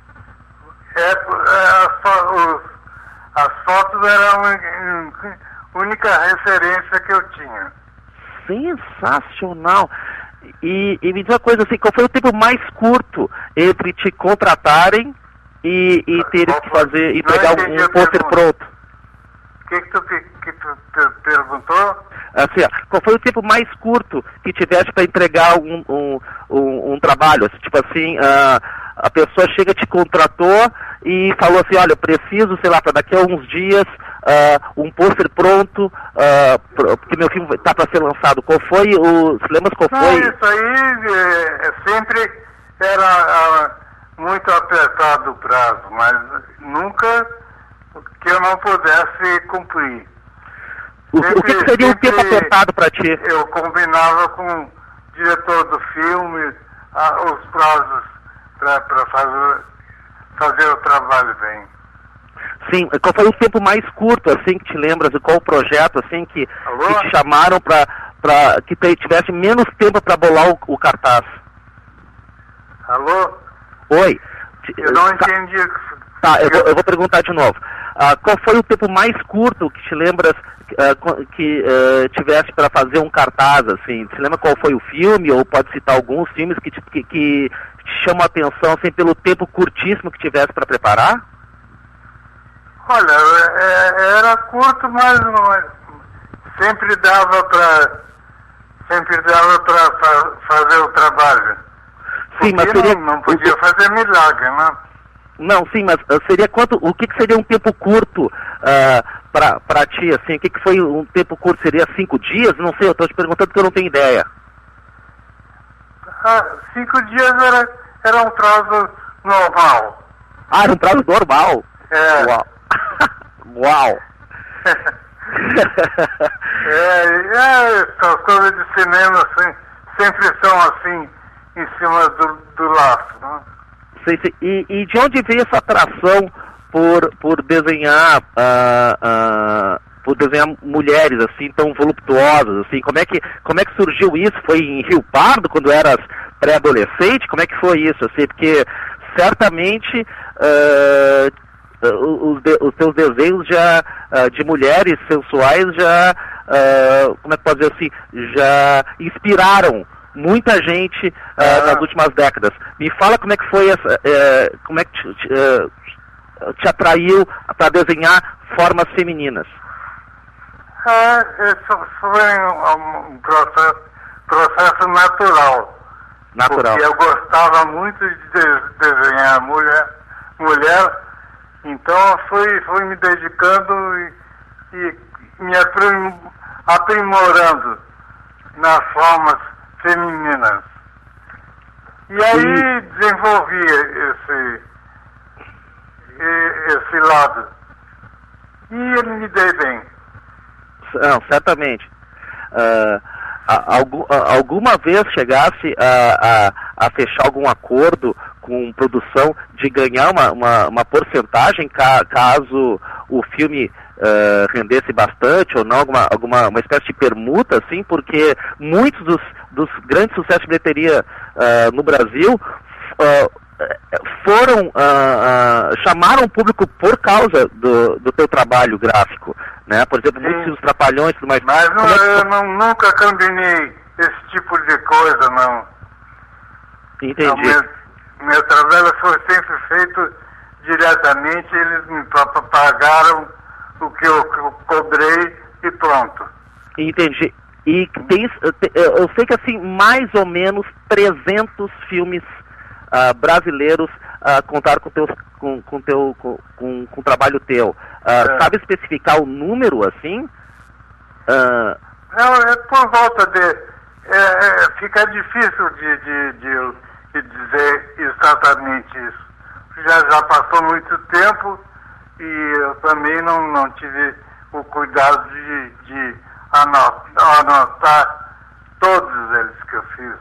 [SPEAKER 8] É, é, os, as fotos eram a única referência que eu tinha.
[SPEAKER 3] Sensacional! E, e me diz uma coisa assim, qual foi o tempo mais curto entre te contratarem e, e teres que fazer, e pegar um, um pôster pronto?
[SPEAKER 8] O que, que, tu, que tu perguntou?
[SPEAKER 3] Assim, ó, qual foi o tempo mais curto que tiveste para entregar um, um, um, um trabalho? Tipo assim, uh, a pessoa chega, te contratou e falou assim, olha, eu preciso, sei lá, para daqui a uns dias, uh, um pôster pronto, uh, porque meu filme está para ser lançado. Qual foi o... Você lembra qual
[SPEAKER 8] Não,
[SPEAKER 3] foi?
[SPEAKER 8] Isso aí é, sempre era uh, muito apertado o prazo, mas nunca que eu não pudesse cumprir.
[SPEAKER 3] O, sempre, o que, que seria um tempo apertado para ti?
[SPEAKER 8] Eu combinava com o diretor do filme uh, os prazos para fazer, fazer o trabalho bem.
[SPEAKER 3] Sim, qual foi o tempo mais curto, assim, que te lembras, e qual o projeto, assim, que, que te chamaram para que tivesse menos tempo para bolar o, o cartaz?
[SPEAKER 8] Alô?
[SPEAKER 3] Oi.
[SPEAKER 8] Eu não entendi.
[SPEAKER 3] Tá, eu vou, eu vou perguntar de novo. Uh, qual foi o tempo mais curto que te lembras uh, que uh, tivesse para fazer um cartaz, assim? Você lembra qual foi o filme, ou pode citar alguns filmes que te, que, que te chamam a atenção, assim, pelo tempo curtíssimo que tivesse para preparar?
[SPEAKER 8] Olha, é, era curto, mas, mas sempre dava para sempre dava para fazer o trabalho.
[SPEAKER 3] Sim, mas seria...
[SPEAKER 8] não, não podia fazer milagre, né?
[SPEAKER 3] Não, sim, mas uh, seria quanto, o que, que seria um tempo curto uh, para ti, assim? O que, que foi um tempo curto? Seria cinco dias? Não sei, eu estou te perguntando porque eu não tenho ideia.
[SPEAKER 8] Ah, cinco dias era, era um prazo normal.
[SPEAKER 3] Ah, era um prazo normal?
[SPEAKER 8] É.
[SPEAKER 3] Uau! Uau!
[SPEAKER 8] é, é, essas coisas de cinema assim, sempre são assim, em cima do, do laço, né?
[SPEAKER 3] Sim, sim. E, e de onde veio essa atração por, por desenhar uh, uh, por desenhar mulheres assim tão voluptuosas, assim? Como é que como é que surgiu isso? Foi em Rio Pardo, quando eras pré-adolescente? Como é que foi isso, assim? Porque certamente uh, os, de, os teus desenhos já uh, de mulheres sensuais já uh, como é que pode dizer assim, já inspiraram muita gente uh, ah. nas últimas décadas. Me fala como é que foi essa, uh, como é que te, te, uh, te atraiu para desenhar formas femininas?
[SPEAKER 8] Ah, isso foi um, um processo, processo natural.
[SPEAKER 3] Natural.
[SPEAKER 8] Porque eu gostava muito de de- desenhar mulher, mulher, então fui, fui me dedicando e, e me aprim- aprimorando nas formas femininas. E aí desenvolvi esse, e- esse lado. E me dei bem.
[SPEAKER 3] Não, certamente. Ah, a- algu- a- alguma vez chegasse a, a, a fechar algum acordo com produção de ganhar uma, uma, uma porcentagem ca- caso o filme ah, rendesse bastante ou não, alguma, alguma uma espécie de permuta, assim, porque muitos dos, dos grandes sucessos de bilheteria ah, no Brasil ah, foram, ah, ah, chamaram o público por causa do, do teu trabalho gráfico, né? Por exemplo, muitos dos Trapalhões e tudo mais.
[SPEAKER 8] Mas não,
[SPEAKER 3] Como é que-
[SPEAKER 8] eu não, nunca combinei esse tipo de coisa, não.
[SPEAKER 3] Entendi.
[SPEAKER 8] Não, meu, meu trabalho foi sempre feito diretamente, eles me pa- pa- pagaram o que eu, que eu cobrei e pronto.
[SPEAKER 3] Entendi. E tem, eu sei que assim, mais ou menos trezentos filmes ah, brasileiros ah, contaram com teu, com, com teu, com, com, com o trabalho teu. Ah,
[SPEAKER 8] É.
[SPEAKER 3] Sabe especificar o número, assim? Ah,
[SPEAKER 8] Não, é por volta de... É, é, fica difícil de, de, de, de dizer exatamente isso. Já, já passou muito tempo e eu também não, não tive o cuidado de, de anotar, anotar todos eles que eu fiz.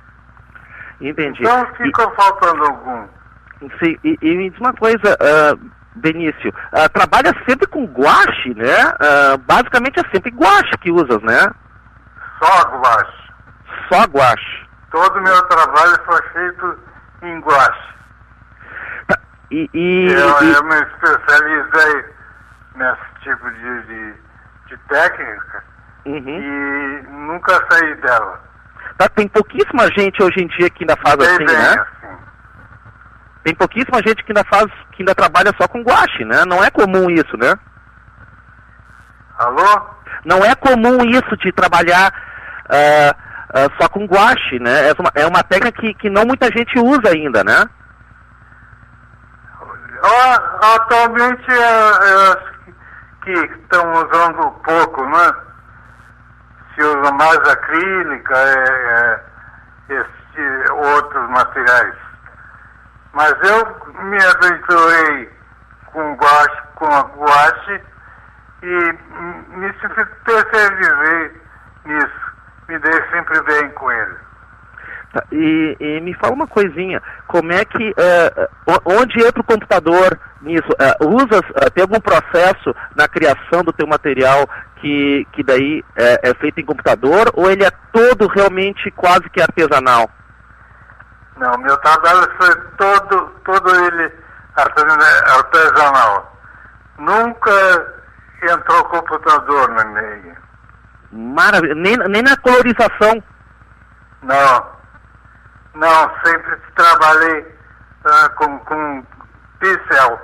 [SPEAKER 3] entendi.
[SPEAKER 8] Então ficou faltando algum.
[SPEAKER 3] E, sim, e, e me diz uma coisa, ah, Benício, ah, trabalha sempre com guache, né? Ah, basicamente é sempre guache que usas, né?
[SPEAKER 8] Só guache.
[SPEAKER 3] Só guache.
[SPEAKER 8] Todo o meu trabalho foi feito em guache.
[SPEAKER 3] Tá, E, e,
[SPEAKER 8] Eu,
[SPEAKER 3] e-
[SPEAKER 8] eu me especializei nesse tipo de, de, de técnica
[SPEAKER 3] Uhum.
[SPEAKER 8] e nunca saí dela.
[SPEAKER 3] Tá, tem pouquíssima gente hoje em dia que ainda faz
[SPEAKER 8] Bem
[SPEAKER 3] assim,
[SPEAKER 8] bem,
[SPEAKER 3] né?
[SPEAKER 8] assim.
[SPEAKER 3] Tem pouquíssima gente que ainda faz, que ainda trabalha só com guache, né? Não é comum isso, né?
[SPEAKER 8] Alô?
[SPEAKER 3] Não é comum isso de trabalhar ah, ah, só com guache, né? É uma, é uma técnica que, que não muita gente usa ainda, né?
[SPEAKER 8] Ó, atualmente eu, eu acho que- que estão usando pouco, né? Se usa mais acrílica, é, é, esse, outros materiais. Mas eu me aventurei com guache, com a guache e me especializei nisso. Me dei sempre bem com ele.
[SPEAKER 3] Tá, E, e me fala uma coisinha, como é que, eh, o- onde entra o computador nisso? Eh, usas, eh, tem algum processo na criação do teu material que, que daí é, é feito em computador, ou ele é todo realmente quase que artesanal?
[SPEAKER 8] Não, meu trabalho foi todo, todo ele artesana- artesanal. Nunca entrou computador no meio.
[SPEAKER 3] Maravilha, nem, nem na colorização.
[SPEAKER 8] Não, não, sempre trabalhei ah, com, com pincel.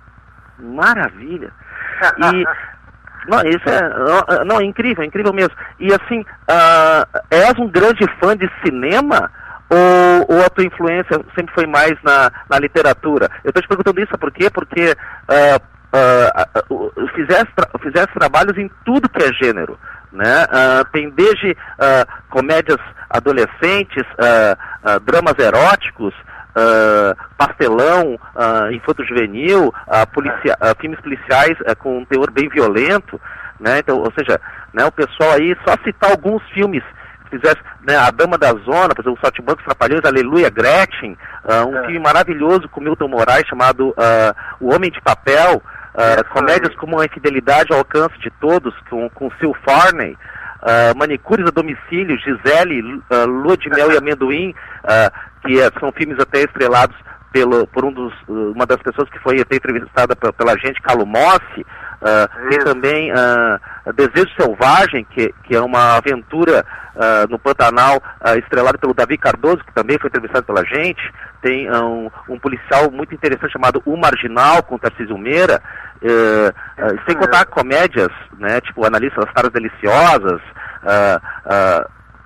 [SPEAKER 3] Maravilha. E, não, isso é, não, é incrível, é incrível mesmo. E assim, ah, és um grande fã de cinema? Ou, ou a tua influência sempre foi mais na, na literatura? Eu estou te perguntando isso por quê? Porque ah, ah, ah, fizeste, tra fizeste trabalhos em tudo que é gênero, né? Ah, tem desde ah, comédias adolescentes, ah, ah, dramas eróticos, ah, pastelão, ah, infanto-juvenil, ah, policia ah, filmes policiais ah, com um teor bem violento, né? Então, ou seja, né, o pessoal aí, só citar alguns filmes fizesse, né, A Dama da Zona, por exemplo, o Saltimbancos Trapalhões, Aleluia, Gretchen, uh, um
[SPEAKER 8] É.
[SPEAKER 3] filme maravilhoso com Milton Moraes chamado uh, O Homem de Papel, uh,
[SPEAKER 8] Isso
[SPEAKER 3] comédias
[SPEAKER 8] aí.
[SPEAKER 3] como A Infidelidade ao Alcance de Todos, com, com Sil Farney, uh, Manicures a Domicílio, Gisele, uh, Lua de Mel e Amendoim, uh, que é, são filmes até estrelados pelo, por um dos, uh, uma das pessoas que foi até entrevistada pela, pela gente, Calo Mossi. Uh, tem
[SPEAKER 8] Isso.
[SPEAKER 3] também uh, Desejo Selvagem, que, que é uma aventura uh, no Pantanal, uh, estrelado pelo Davi Cardoso, que também foi entrevistado pela gente. Tem uh, um, um policial muito interessante chamado O Marginal, com Tarcísio Meira. Uh, uh, sem contar comédias, né, tipo Analista das Caras Deliciosas, uh, uh,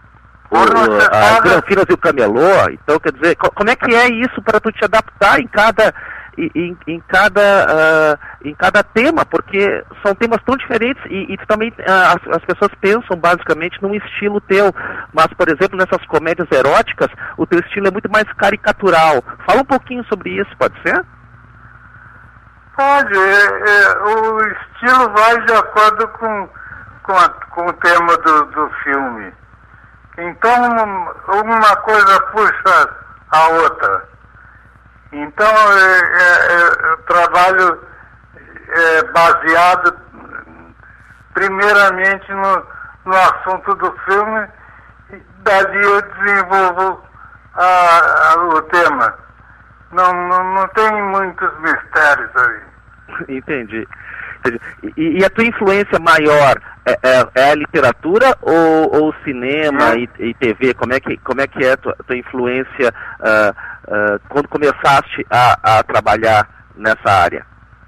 [SPEAKER 3] o, a Granfinas e o Camelô. Então, quer dizer, co como é que é isso para tu te adaptar em cada em, em cada uh, em cada tema, porque são temas tão diferentes e, e também uh, as, as pessoas pensam basicamente num estilo teu, mas por exemplo nessas comédias eróticas o teu estilo é muito mais caricatural. Fala um pouquinho sobre isso, pode ser?
[SPEAKER 8] Pode, é, é, o estilo vai de acordo com, com, a, com o tema do, do filme. Então uma coisa puxa a outra. Então, é, é, eu trabalho é, baseado primeiramente no, no assunto do filme, e dali eu desenvolvo a, a, o tema. Não, não, não tem muitos mistérios aí.
[SPEAKER 3] Entendi. E, e a tua influência maior é, é, é a literatura ou, ou cinema é. e, e T V? Como é que, como é, que é a tua, tua influência uh, uh, quando começaste a, a trabalhar nessa área?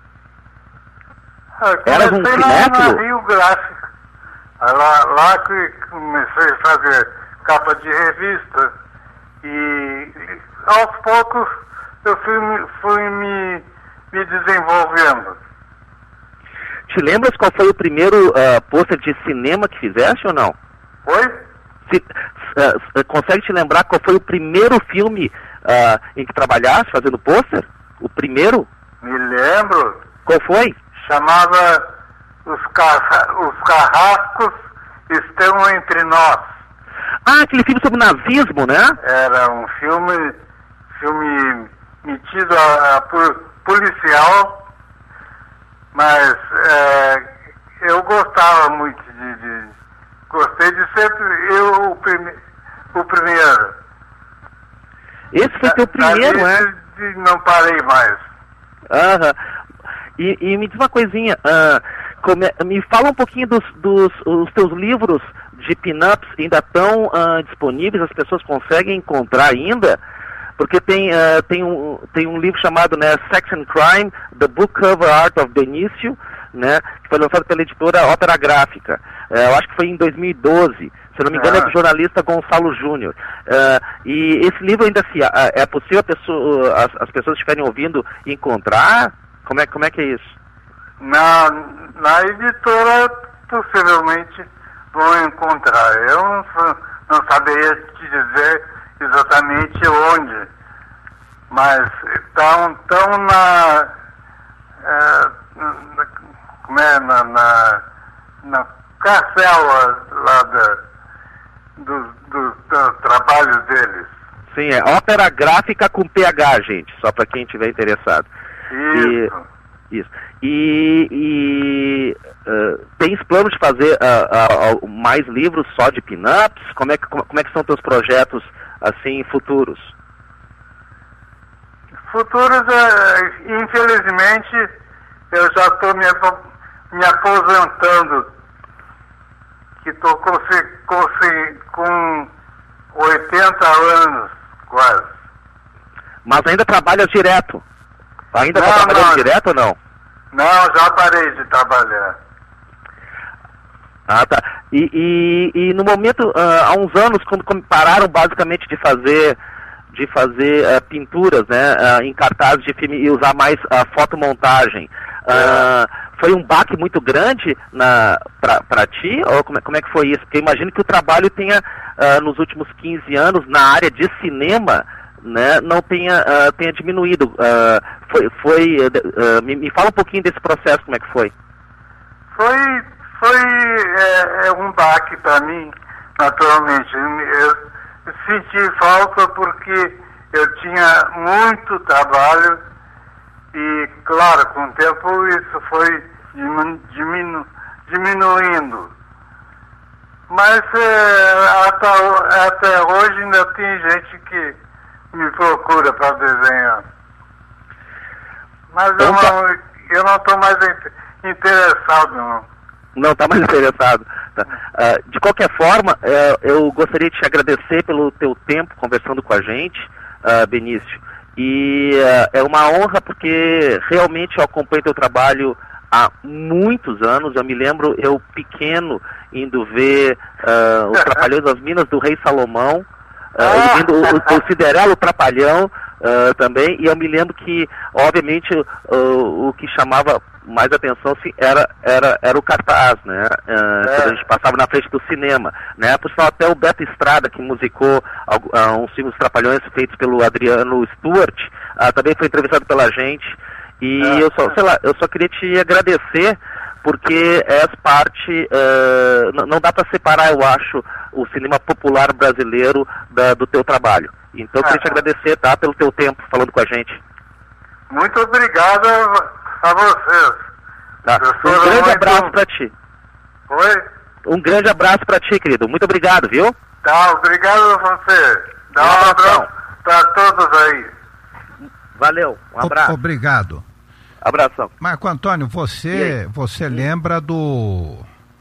[SPEAKER 8] Eras um cinéfilo? Na Rio Gráfico. Lá, lá que comecei a fazer capa de revista e, e aos poucos eu fui, fui me, me desenvolvendo.
[SPEAKER 3] Te lembras qual foi o primeiro uh, pôster de cinema que fizeste ou não?
[SPEAKER 8] Oi?
[SPEAKER 3] Se, uh, consegue te lembrar qual foi o primeiro filme uh, em que trabalhaste fazendo pôster? O primeiro?
[SPEAKER 8] Me lembro.
[SPEAKER 3] Qual foi?
[SPEAKER 8] Chamava Os, Carra Os Carrascos Estão Entre Nós.
[SPEAKER 3] Ah, aquele filme sobre nazismo, né?
[SPEAKER 8] Era um filme, filme metido a, a policial. Mas é, eu gostava muito de, de... Gostei de ser eu o, prime, o primeiro.
[SPEAKER 3] Esse foi teu primeiro, né?
[SPEAKER 8] De, de não parei mais.
[SPEAKER 3] Aham. E, e me diz uma coisinha, uh, come, me fala um pouquinho dos, dos os teus livros de pin-ups, ainda estão uh, disponíveis, as pessoas conseguem encontrar ainda? Porque tem, uh, tem, um, tem um livro chamado, né, Sex and Crime, The Book Cover Art of Benício, né, que foi lançado pela editora Ópera Gráfica. Uh, eu acho que foi em dois mil e doze. Se não me engano, é do jornalista Gonçalo Júnior. Uh, e esse livro ainda se, uh, é possível a pessoa, as, as pessoas estiverem ouvindo encontrar? Como é, como é que é isso?
[SPEAKER 8] Na, na editora, possivelmente vão encontrar. Eu não, não saberia te dizer exatamente onde, mas estão tão na, é, na, como é, na, na, na carcela lá da, dos do, do trabalhos deles.
[SPEAKER 3] Sim, é Ópera Gráfica com P H, gente, só para quem estiver interessado.
[SPEAKER 8] Isso.
[SPEAKER 3] E, isso. E, e uh, tens plano de fazer uh, uh, uh, mais livros só de pin-ups? Como é que, como, como é que são teus projetos assim, futuros?
[SPEAKER 8] Futuros, é, infelizmente, eu já estou me, me aposentando, que estou com, com, com oitenta anos, quase.
[SPEAKER 3] Mas ainda trabalhas direto? Ainda está trabalhando não, direto ou não?
[SPEAKER 8] Não, já parei de trabalhar.
[SPEAKER 3] Ah, tá. E, e, e no momento, uh, há uns anos, quando pararam basicamente de fazer, de fazer uh, pinturas, né, uh, em cartazes de filme e usar mais uh, fotomontagem, uh, é. foi um baque muito grande para ti? Ou como é, como é que foi isso? Porque eu imagino que o trabalho tenha, uh, nos últimos quinze anos, na área de cinema, né, não tenha, uh, tenha diminuído. Uh, foi, foi, uh, me, me fala um pouquinho desse processo, como é que foi?
[SPEAKER 8] Foi... Foi é, é um baque para mim, naturalmente. Eu senti falta porque eu tinha muito trabalho e, claro, com o tempo isso foi diminu, diminuindo. Mas é, até, até hoje ainda tem gente que me procura para desenhar. Mas eu não eu não estou mais interessado, não.
[SPEAKER 3] Não está mais interessado. Tá. Uh, de qualquer forma, uh, eu gostaria de te agradecer pelo teu tempo conversando com a gente, uh, Benício. E uh, é uma honra porque realmente eu acompanho teu trabalho há muitos anos. Eu me lembro, eu pequeno, indo ver uh, os Trapalhões das Minas do Rei Salomão, uh, vendo o, o, o Cinderela, o Trapalhão uh, também, e eu me lembro que, obviamente, uh, o que chamava mais atenção assim, era, era, era o cartaz, né? Uh, é. Quando a gente passava na frente do cinema, né? Por sinal, até o Beto Estrada, que musicou uh, uns filmes Trapalhões feitos pelo Adriano Stewart, uh, também foi entrevistado pela gente. E é. eu só, sei lá, eu só queria te agradecer, porque és parte, uh, não, não dá para separar, eu acho, o cinema popular brasileiro da, do teu trabalho. Então eu queria te agradecer, tá, pelo teu tempo falando com a gente.
[SPEAKER 8] Muito obrigado a vocês.
[SPEAKER 3] Tá. Um grande muito... abraço pra ti.
[SPEAKER 8] Oi?
[SPEAKER 3] Um grande abraço pra ti, querido. Muito obrigado, viu?
[SPEAKER 8] Tá, obrigado a você. Dá um abraço pra todos aí.
[SPEAKER 3] Valeu, um abraço.
[SPEAKER 2] O, obrigado.
[SPEAKER 3] Abração.
[SPEAKER 2] Marco Antônio, você, você lembra do...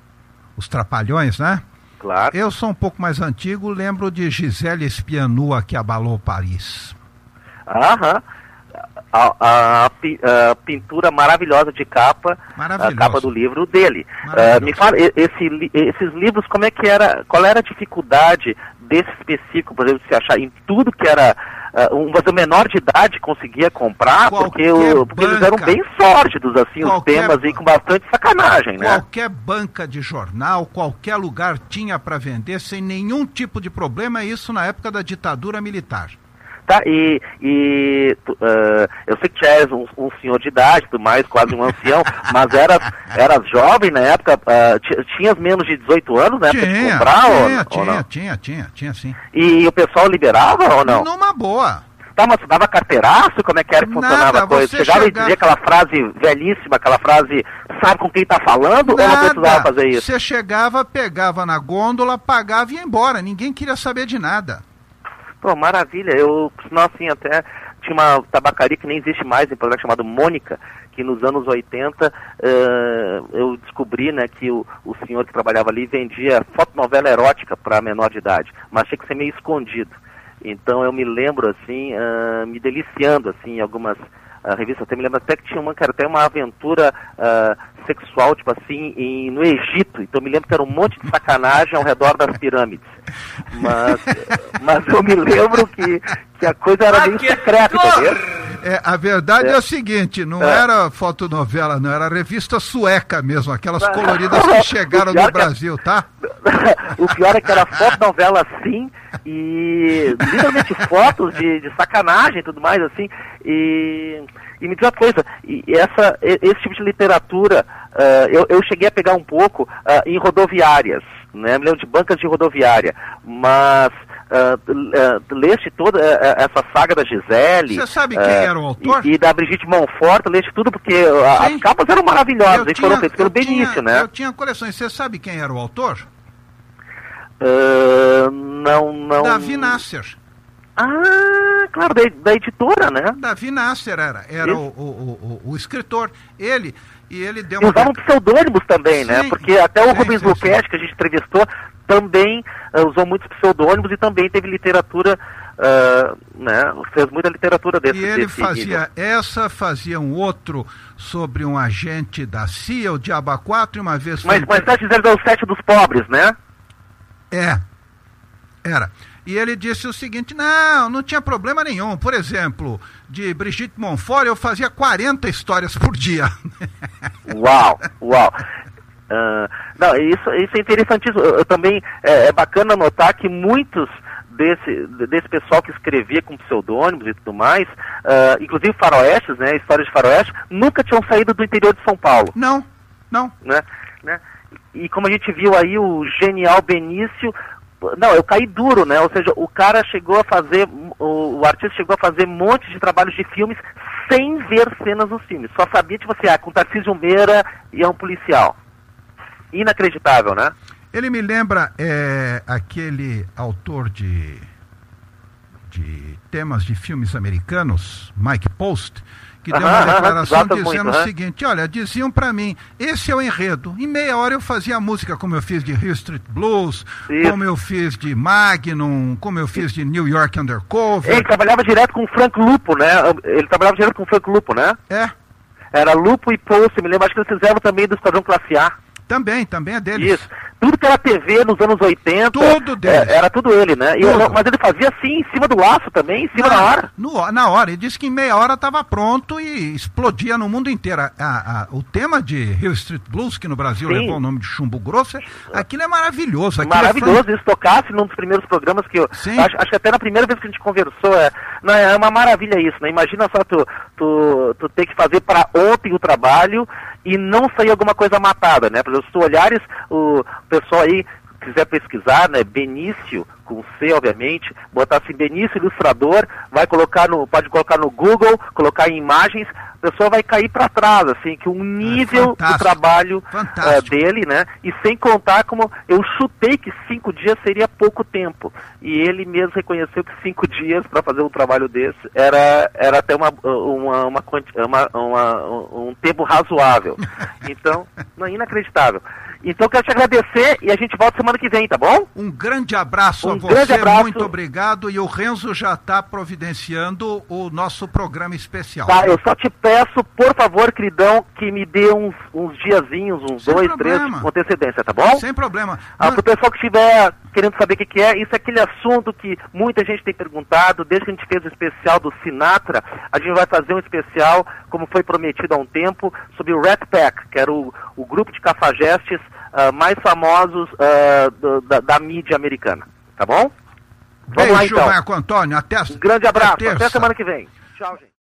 [SPEAKER 2] Os Trapalhões, né?
[SPEAKER 3] Claro.
[SPEAKER 2] Eu sou um pouco mais antigo, lembro de Gisele Espianua, que abalou Paris.
[SPEAKER 3] Aham. A, a, a pintura maravilhosa de capa, a capa do livro dele. Uh, me fala, esse, esses livros, como é que era, qual era a dificuldade desse específico, por exemplo, de se achar em tudo que era uh, um, um menor de idade conseguia comprar, porque, o, porque eles eram bem sórdidos, assim, qualquer, os temas, e com bastante sacanagem, né?
[SPEAKER 2] Qualquer banca de jornal, qualquer lugar tinha para vender sem nenhum tipo de problema, isso na época da ditadura militar.
[SPEAKER 3] Tá, e, e uh, eu sei que já és um, um senhor de idade, tudo mais, quase um ancião, mas era, era jovem na época, uh, tinhas menos de dezoito anos na época
[SPEAKER 2] tinha,
[SPEAKER 3] de comprar?
[SPEAKER 2] Tinha,
[SPEAKER 3] ou,
[SPEAKER 2] tinha,
[SPEAKER 3] ou
[SPEAKER 2] tinha, tinha, tinha, tinha sim.
[SPEAKER 3] E, e o pessoal liberava ou não?
[SPEAKER 2] Numa boa.
[SPEAKER 3] Tá, mas dava carteiraço? Como é que era que funcionava
[SPEAKER 2] Nada,
[SPEAKER 3] a coisa? Chegava chega... e dizia aquela frase velhíssima, aquela frase, sabe com quem tá falando?
[SPEAKER 2] Nada.
[SPEAKER 3] Ou não precisava fazer isso?
[SPEAKER 2] Você chegava, pegava na gôndola, pagava e ia embora, ninguém queria saber de nada.
[SPEAKER 3] Pô, maravilha, eu, senão assim, até tinha uma tabacaria que nem existe mais em Porto Alegre, chamada Mônica, que nos anos oitenta uh, eu descobri, né, que o, o senhor que trabalhava ali vendia fotonovela erótica para menor de idade, mas tinha que ser meio escondido. Então eu me lembro, assim, uh, me deliciando, assim, em algumas uh, revistas, até me lembro até que tinha uma, que era até uma aventura uh, sexual, tipo assim, em, no Egito, então eu me lembro que era um monte de sacanagem ao redor das pirâmides. Mas, mas eu me lembro que, que a coisa era meio secreta, entendeu?
[SPEAKER 2] É, a verdade é. é o seguinte, não é. era fotonovela, não, era revista sueca mesmo, aquelas coloridas que chegaram no Brasil, tá?
[SPEAKER 3] O pior é que era fotonovela assim, e literalmente fotos de, de sacanagem e tudo mais, assim, e, e me diz uma coisa, e essa, esse tipo de literatura, uh, eu, eu cheguei a pegar um pouco uh, em rodoviárias, né, me lembro de bancas de rodoviária, mas uh, uh, leste toda uh, essa saga da Gisele.
[SPEAKER 2] Você sabe quem uh, era o autor?
[SPEAKER 3] E, e da Brigitte Monfort, leste tudo, porque uh, as capas eram maravilhosas, e foram feitas pelo Benício, né?
[SPEAKER 2] Eu tinha coleções, você sabe quem era o autor?
[SPEAKER 3] Uh, não, não...
[SPEAKER 2] Davi Nasser.
[SPEAKER 3] Ah, claro, da, da editora, né?
[SPEAKER 2] Davi Nasser era, era o, o, o, o escritor. Ele, e ele deu
[SPEAKER 3] e
[SPEAKER 2] uma...
[SPEAKER 3] usavam pseudônimos também, sim, né? Porque até o sim, Rubens Luquete, que a gente entrevistou, também uh, usou muitos pseudônimos e também teve literatura, uh, né? Fez muita literatura desse.
[SPEAKER 2] E ele
[SPEAKER 3] desse
[SPEAKER 2] fazia
[SPEAKER 3] nível.
[SPEAKER 2] essa, fazia um outro sobre um agente da C I A, o Diaba quatro, e uma vez...
[SPEAKER 3] Mas, mas tá dizendo é o sete dos pobres, né?
[SPEAKER 2] É, era. E ele disse o seguinte, não, não tinha problema nenhum. Por exemplo, de Brigitte Monfort eu fazia quarenta histórias por dia.
[SPEAKER 3] Uau, uau. Uh, não, isso, isso é interessantíssimo. Eu, eu também, é, é bacana notar que muitos desse, desse pessoal que escrevia com pseudônimos e tudo mais, uh, inclusive faroestes, né, histórias de faroeste, nunca tinham saído do interior de São Paulo.
[SPEAKER 2] Não, não.
[SPEAKER 3] Né, né? E como a gente viu aí, o genial Benício... Não, eu caí duro, né? Ou seja, o cara chegou a fazer, o, o artista chegou a fazer um monte de trabalhos de filmes sem ver cenas dos filmes. Só sabia, tipo assim, ah, com Tarcísio Meira e é um policial. Inacreditável, né?
[SPEAKER 2] Ele me lembra é, aquele autor de, de temas de filmes americanos, Mike Post, que deu uma declaração dizendo muito, o seguinte, olha, diziam pra mim, esse é o enredo, em meia hora eu fazia a música como eu fiz de Hill Street Blues, isso, como eu fiz de Magnum, como eu fiz de New York Undercover.
[SPEAKER 3] Ele trabalhava direto com o Frank Lupo, né? Ele trabalhava direto com o Frank Lupo, né?
[SPEAKER 2] É.
[SPEAKER 3] Era Lupo e Post, me lembro, acho que eles fizeram também do Esquadrão Classe A.
[SPEAKER 2] Também, também é deles.
[SPEAKER 3] Isso. tudo que era T V nos anos oitenta,
[SPEAKER 2] tudo dele.
[SPEAKER 3] É, era tudo ele, né? E,
[SPEAKER 2] tudo.
[SPEAKER 3] mas ele fazia assim, em cima do laço também, em cima
[SPEAKER 2] na,
[SPEAKER 3] da hora.
[SPEAKER 2] No, na hora, ele disse que em meia hora estava pronto e explodia no mundo inteiro. A, a, o tema de Hill Street Blues, que no Brasil
[SPEAKER 3] Sim.
[SPEAKER 2] levou o nome de Chumbo Grosso, aquilo é maravilhoso. Aquilo
[SPEAKER 3] maravilhoso,
[SPEAKER 2] é
[SPEAKER 3] isso tocasse num dos primeiros programas que eu...
[SPEAKER 2] Sim.
[SPEAKER 3] Acho, acho que até na primeira vez que a gente conversou, é, não, é uma maravilha isso, né? Imagina só tu, tu, tu ter que fazer para ontem o trabalho e não sair alguma coisa matada, né? Por exemplo, se tu olhares o pessoal aí, quiser pesquisar, né, Benício, com C, obviamente, botar assim, Benício Ilustrador, vai colocar no, pode colocar no Google, colocar em imagens, a pessoa vai cair para trás, assim, que um nível
[SPEAKER 2] é
[SPEAKER 3] do trabalho uh, dele, né, e sem contar como eu chutei que cinco dias seria pouco tempo, e ele mesmo reconheceu que cinco dias para fazer um trabalho desse era, era até uma, uma, uma, uma, uma, um tempo razoável, então, não, inacreditável. Então quero te agradecer e a gente volta semana que vem, tá bom?
[SPEAKER 2] Um grande abraço
[SPEAKER 3] um
[SPEAKER 2] a você,
[SPEAKER 3] grande abraço.
[SPEAKER 2] Muito obrigado. E o Renzo já está providenciando o nosso programa especial.
[SPEAKER 3] Tá, eu só te peço, por favor, queridão, que me dê uns, uns diazinhos, uns
[SPEAKER 2] Sem
[SPEAKER 3] dois,
[SPEAKER 2] problema.
[SPEAKER 3] três, com antecedência, tá bom?
[SPEAKER 2] Sem problema.
[SPEAKER 3] Ah, pro pessoal que estiver querendo saber o que, que é, isso é aquele assunto que muita gente tem perguntado, desde que a gente fez o especial do Sinatra, a gente vai fazer um especial, como foi prometido há um tempo, sobre o Rat Pack, que era o, o grupo de cafajestes uh, mais famosos uh, do, da, da mídia americana, tá bom?
[SPEAKER 2] Vamos Beijo, lá então. Marco Antônio, até
[SPEAKER 3] Um grande abraço,
[SPEAKER 2] até,
[SPEAKER 3] até semana que vem. Tchau, gente.